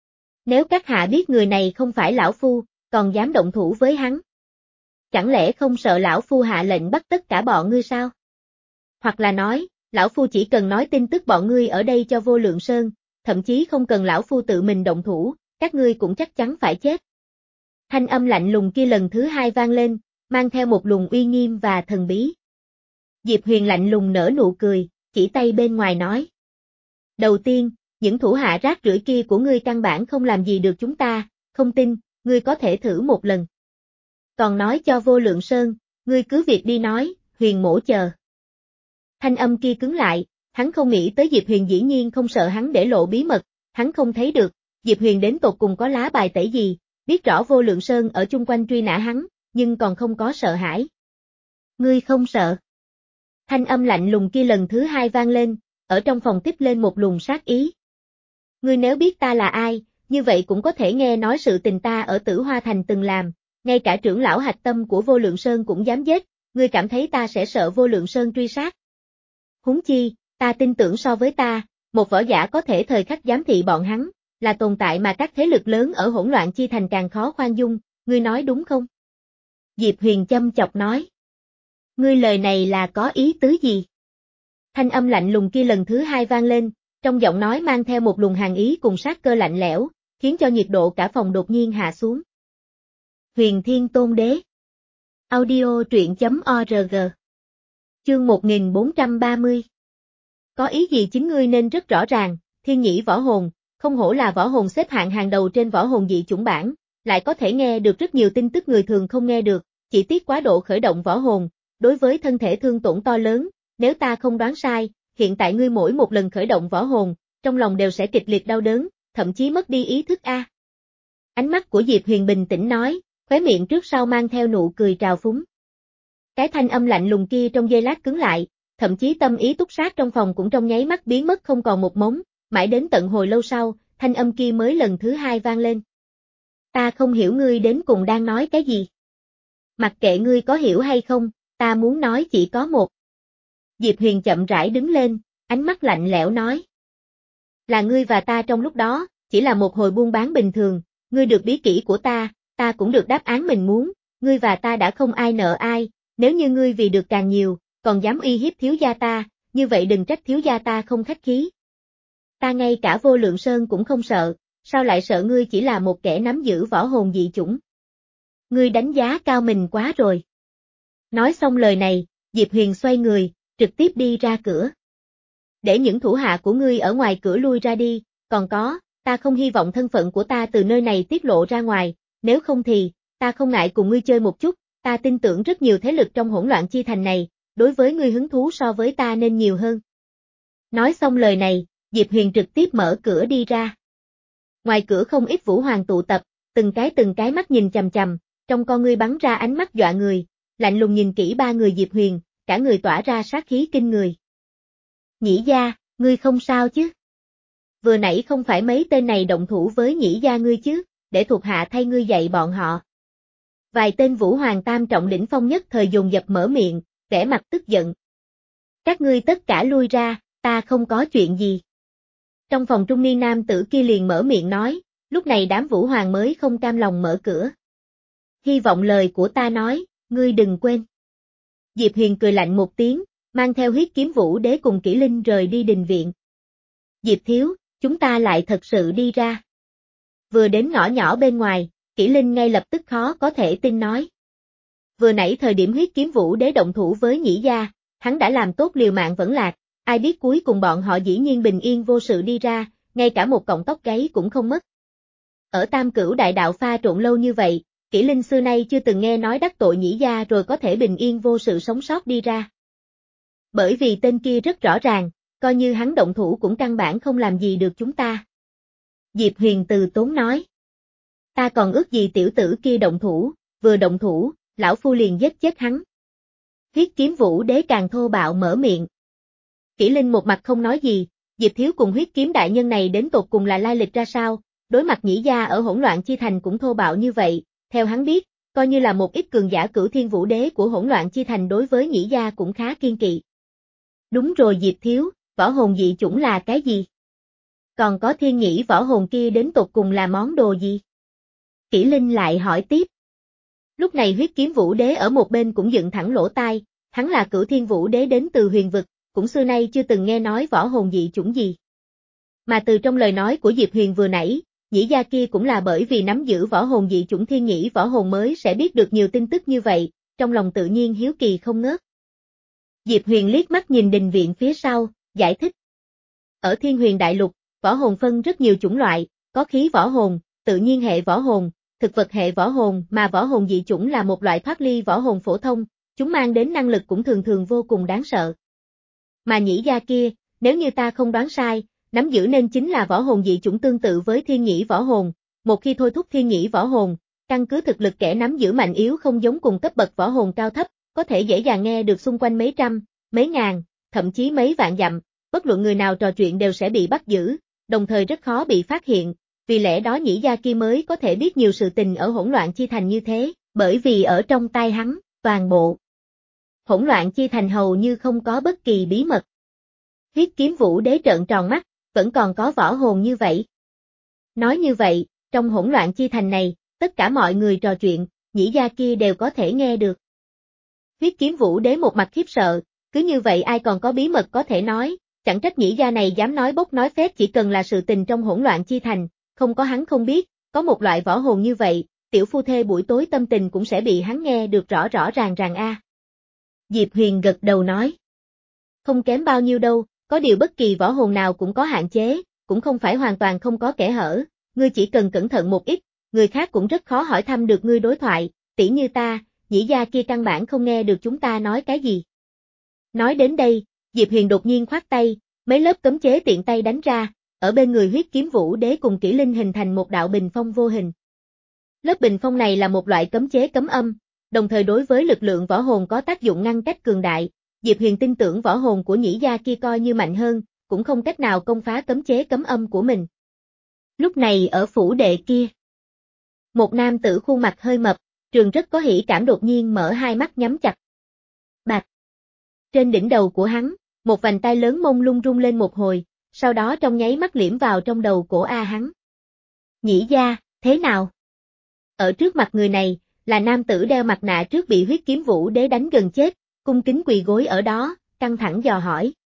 Nếu các hạ biết người này không phải lão phu, còn dám động thủ với hắn. Chẳng lẽ không sợ lão phu hạ lệnh bắt tất cả bọn ngươi sao? Hoặc là nói, lão phu chỉ cần nói tin tức bọn ngươi ở đây cho Vô Lượng Sơn, thậm chí không cần lão phu tự mình động thủ, các ngươi cũng chắc chắn phải chết. Thanh âm lạnh lùng kia lần thứ hai vang lên, mang theo một luồng uy nghiêm và thần bí. Diệp Huyền lạnh lùng nở nụ cười, chỉ tay bên ngoài nói. Đầu tiên, những thủ hạ rác rưởi kia của ngươi căn bản không làm gì được chúng ta, không tin, ngươi có thể thử một lần. Còn nói cho Vô Lượng Sơn, ngươi cứ việc đi nói, Huyền mỗ chờ. Thanh âm kia cứng lại, hắn không nghĩ tới Diệp Huyền dĩ nhiên không sợ hắn để lộ bí mật, hắn không thấy được, Diệp Huyền đến tột cùng có lá bài tẩy gì, biết rõ Vô Lượng Sơn ở chung quanh truy nã hắn, nhưng còn không có sợ hãi. Ngươi không sợ. Thanh âm lạnh lùng kia lần thứ hai vang lên, ở trong phòng tiếp lên một luồng sát ý. Ngươi nếu biết ta là ai, như vậy cũng có thể nghe nói sự tình ta ở Tử Hoa Thành từng làm, ngay cả trưởng lão hạch tâm của Vô Lượng Sơn cũng dám giết, ngươi cảm thấy ta sẽ sợ Vô Lượng Sơn truy sát. Huống chi, ta tin tưởng so với ta, một võ giả có thể thời khắc giám thị bọn hắn, là tồn tại mà các thế lực lớn ở hỗn loạn chi thành càng khó khoan dung, ngươi nói đúng không? Diệp Huyền châm chọc nói. Ngươi lời này là có ý tứ gì? Thanh âm lạnh lùng kia lần thứ hai vang lên, trong giọng nói mang theo một luồng hàn ý cùng sát cơ lạnh lẽo, khiến cho nhiệt độ cả phòng đột nhiên hạ xuống. Huyền Thiên Tôn Đế. Audio truyện chấm org. Chương một nghìn bốn trăm ba mươi. Có ý gì chính ngươi nên rất rõ ràng, thiên nhĩ võ hồn, không hổ là võ hồn xếp hạng hàng đầu trên võ hồn dị chủng bảng, lại có thể nghe được rất nhiều tin tức người thường không nghe được, chỉ tiếc quá độ khởi động võ hồn, đối với thân thể thương tổn to lớn, nếu ta không đoán sai, hiện tại ngươi mỗi một lần khởi động võ hồn, trong lòng đều sẽ kịch liệt đau đớn, thậm chí mất đi ý thức a. Ánh mắt của Diệp Huyền bình tĩnh nói, khóe miệng trước sau mang theo nụ cười trào phúng. Cái thanh âm lạnh lùng kia trong giây lát cứng lại, thậm chí tâm ý túc sát trong phòng cũng trong nháy mắt biến mất không còn một mống, mãi đến tận hồi lâu sau, thanh âm kia mới lần thứ hai vang lên. Ta không hiểu ngươi đến cùng đang nói cái gì. Mặc kệ ngươi có hiểu hay không, ta muốn nói chỉ có một. Diệp Huyền chậm rãi đứng lên, ánh mắt lạnh lẽo nói. Là ngươi và ta trong lúc đó, chỉ là một hồi buôn bán bình thường, ngươi được bí kỹ của ta, ta cũng được đáp án mình muốn, ngươi và ta đã không ai nợ ai, nếu như ngươi vì được càng nhiều, còn dám uy hiếp thiếu gia ta, như vậy đừng trách thiếu gia ta không khách khí. Ta ngay cả Vô Lượng Sơn cũng không sợ, sao lại sợ ngươi chỉ là một kẻ nắm giữ võ hồn dị chủng. Ngươi đánh giá cao mình quá rồi. Nói xong lời này, Diệp Huyền xoay người, trực tiếp đi ra cửa. Để những thủ hạ của ngươi ở ngoài cửa lui ra đi, còn có, ta không hy vọng thân phận của ta từ nơi này tiết lộ ra ngoài, nếu không thì, ta không ngại cùng ngươi chơi một chút, ta tin tưởng rất nhiều thế lực trong hỗn loạn chi thành này, đối với ngươi hứng thú so với ta nên nhiều hơn. Nói xong lời này, Diệp Huyền trực tiếp mở cửa đi ra. Ngoài cửa không ít vũ hoàng tụ tập, từng cái từng cái mắt nhìn chằm chằm, trong con ngươi bắn ra ánh mắt dọa người, lạnh lùng nhìn kỹ ba người Diệp Huyền, cả người tỏa ra sát khí kinh người. Nhĩ gia, ngươi không sao chứ? Vừa nãy không phải mấy tên này động thủ với nhĩ gia ngươi chứ, để thuộc hạ thay ngươi dạy bọn họ. Vài tên vũ hoàng tam trọng đỉnh phong nhất thời dồn dập mở miệng, vẻ mặt tức giận. Các ngươi tất cả lui ra, ta không có chuyện gì. Trong phòng trung niên nam tử kia liền mở miệng nói, lúc này đám vũ hoàng mới không cam lòng mở cửa. Hy vọng lời của ta nói, ngươi đừng quên. Diệp Huyền cười lạnh một tiếng, mang theo huyết kiếm vũ đế cùng Kỷ Linh rời đi đình viện. Diệp thiếu, chúng ta lại thật sự đi ra. Vừa đến ngõ nhỏ bên ngoài, Kỷ Linh ngay lập tức khó có thể tin nói. Vừa nãy thời điểm huyết kiếm vũ đế động thủ với nhĩ gia, hắn đã làm tốt liều mạng vẫn lạc, ai biết cuối cùng bọn họ dĩ nhiên bình yên vô sự đi ra, ngay cả một cọng tóc gáy cũng không mất. Ở Tam Cửu đại đạo pha trộn lâu như vậy, Kỷ Linh xưa nay chưa từng nghe nói đắc tội Nhĩ gia rồi có thể bình yên vô sự sống sót đi ra. Bởi vì tên kia rất rõ ràng, coi như hắn động thủ cũng căn bản không làm gì được chúng ta. Diệp Huyền từ tốn nói. Ta còn ước gì tiểu tử kia động thủ, vừa động thủ, lão phu liền giết chết hắn. Huyết kiếm vũ đế càng thô bạo mở miệng. Kỷ Linh một mặt không nói gì, Diệp Thiếu cùng huyết kiếm đại nhân này đến tột cùng là lai lịch ra sao, đối mặt Nhĩ gia ở hỗn loạn chi thành cũng thô bạo như vậy, theo hắn biết, coi như là một ít cường giả cửu thiên vũ đế của hỗn loạn chi thành đối với Nhĩ gia cũng khá kiên kỵ. Đúng rồi Diệp Thiếu, võ hồn dị chủng là cái gì? Còn có thiên nhĩ võ hồn kia đến tột cùng là món đồ gì? Kỷ Linh lại hỏi tiếp. Lúc này huyết kiếm vũ đế ở một bên cũng dựng thẳng lỗ tai, hắn là cửu thiên vũ đế đến từ huyền vực, cũng xưa nay chưa từng nghe nói võ hồn dị chủng gì. Mà từ trong lời nói của Diệp Huyền vừa nãy, Nhĩ gia kia cũng là bởi vì nắm giữ võ hồn dị chủng thiên nhĩ võ hồn mới sẽ biết được nhiều tin tức như vậy, trong lòng tự nhiên hiếu kỳ không ngớt. Diệp Huyền liếc mắt nhìn đình viện phía sau, giải thích. Ở Thiên Huyền Đại Lục, võ hồn phân rất nhiều chủng loại, có khí võ hồn, tự nhiên hệ võ hồn, thực vật hệ võ hồn, mà võ hồn dị chủng là một loại thoát ly võ hồn phổ thông, chúng mang đến năng lực cũng thường thường vô cùng đáng sợ. Mà Nhĩ gia kia, nếu như ta không đoán sai, nắm giữ nên chính là võ hồn dị chủng tương tự với thiên nhĩ võ hồn, một khi thôi thúc thiên nhĩ võ hồn, căn cứ thực lực kẻ nắm giữ mạnh yếu không giống cùng cấp bậc võ hồn cao thấp, có thể dễ dàng nghe được xung quanh mấy trăm, mấy ngàn, thậm chí mấy vạn dặm, bất luận người nào trò chuyện đều sẽ bị bắt giữ, đồng thời rất khó bị phát hiện, vì lẽ đó Nhĩ gia kia mới có thể biết nhiều sự tình ở hỗn loạn chi thành như thế, bởi vì ở trong tay hắn, toàn bộ hỗn loạn chi thành hầu như không có bất kỳ bí mật. Huyết kiếm vũ đế trợn tròn mắt, vẫn còn có võ hồn như vậy. Nói như vậy, trong hỗn loạn chi thành này, tất cả mọi người trò chuyện, Nhĩ gia kia đều có thể nghe được. Huyết kiếm vũ đế một mặt khiếp sợ, cứ như vậy ai còn có bí mật có thể nói, chẳng trách Nhĩ gia này dám nói bốc nói phét chỉ cần là sự tình trong hỗn loạn chi thành, không có hắn không biết, có một loại võ hồn như vậy, tiểu phu thê buổi tối tâm tình cũng sẽ bị hắn nghe được rõ rõ ràng ràng a. À. Diệp Huyền gật đầu nói. Không kém bao nhiêu đâu, có điều bất kỳ võ hồn nào cũng có hạn chế, cũng không phải hoàn toàn không có kẽ hở, ngươi chỉ cần cẩn thận một ít, người khác cũng rất khó hỏi thăm được ngươi đối thoại, tỉ như ta, Nhĩ gia kia căn bản không nghe được chúng ta nói cái gì. Nói đến đây, Diệp Huyền đột nhiên khoát tay, mấy lớp cấm chế tiện tay đánh ra, ở bên người huyết kiếm vũ đế cùng Kỷ Linh hình thành một đạo bình phong vô hình. Lớp bình phong này là một loại cấm chế cấm âm, đồng thời đối với lực lượng võ hồn có tác dụng ngăn cách cường đại, Diệp Huyền tin tưởng võ hồn của Nhĩ gia kia coi như mạnh hơn, cũng không cách nào công phá cấm chế cấm âm của mình. Lúc này ở phủ đệ kia, một nam tử khuôn mặt hơi mập, trường rất có hỉ cảm đột nhiên mở hai mắt nhắm chặt. Bạch! Trên đỉnh đầu của hắn, một vành tai lớn mông lung rung lên một hồi, sau đó trong nháy mắt liễm vào trong đầu cổ A hắn. Nhĩ gia, thế nào? Ở trước mặt người này, là nam tử đeo mặt nạ trước bị huyết kiếm vũ đế đánh gần chết, cung kính quỳ gối ở đó, căng thẳng dò hỏi.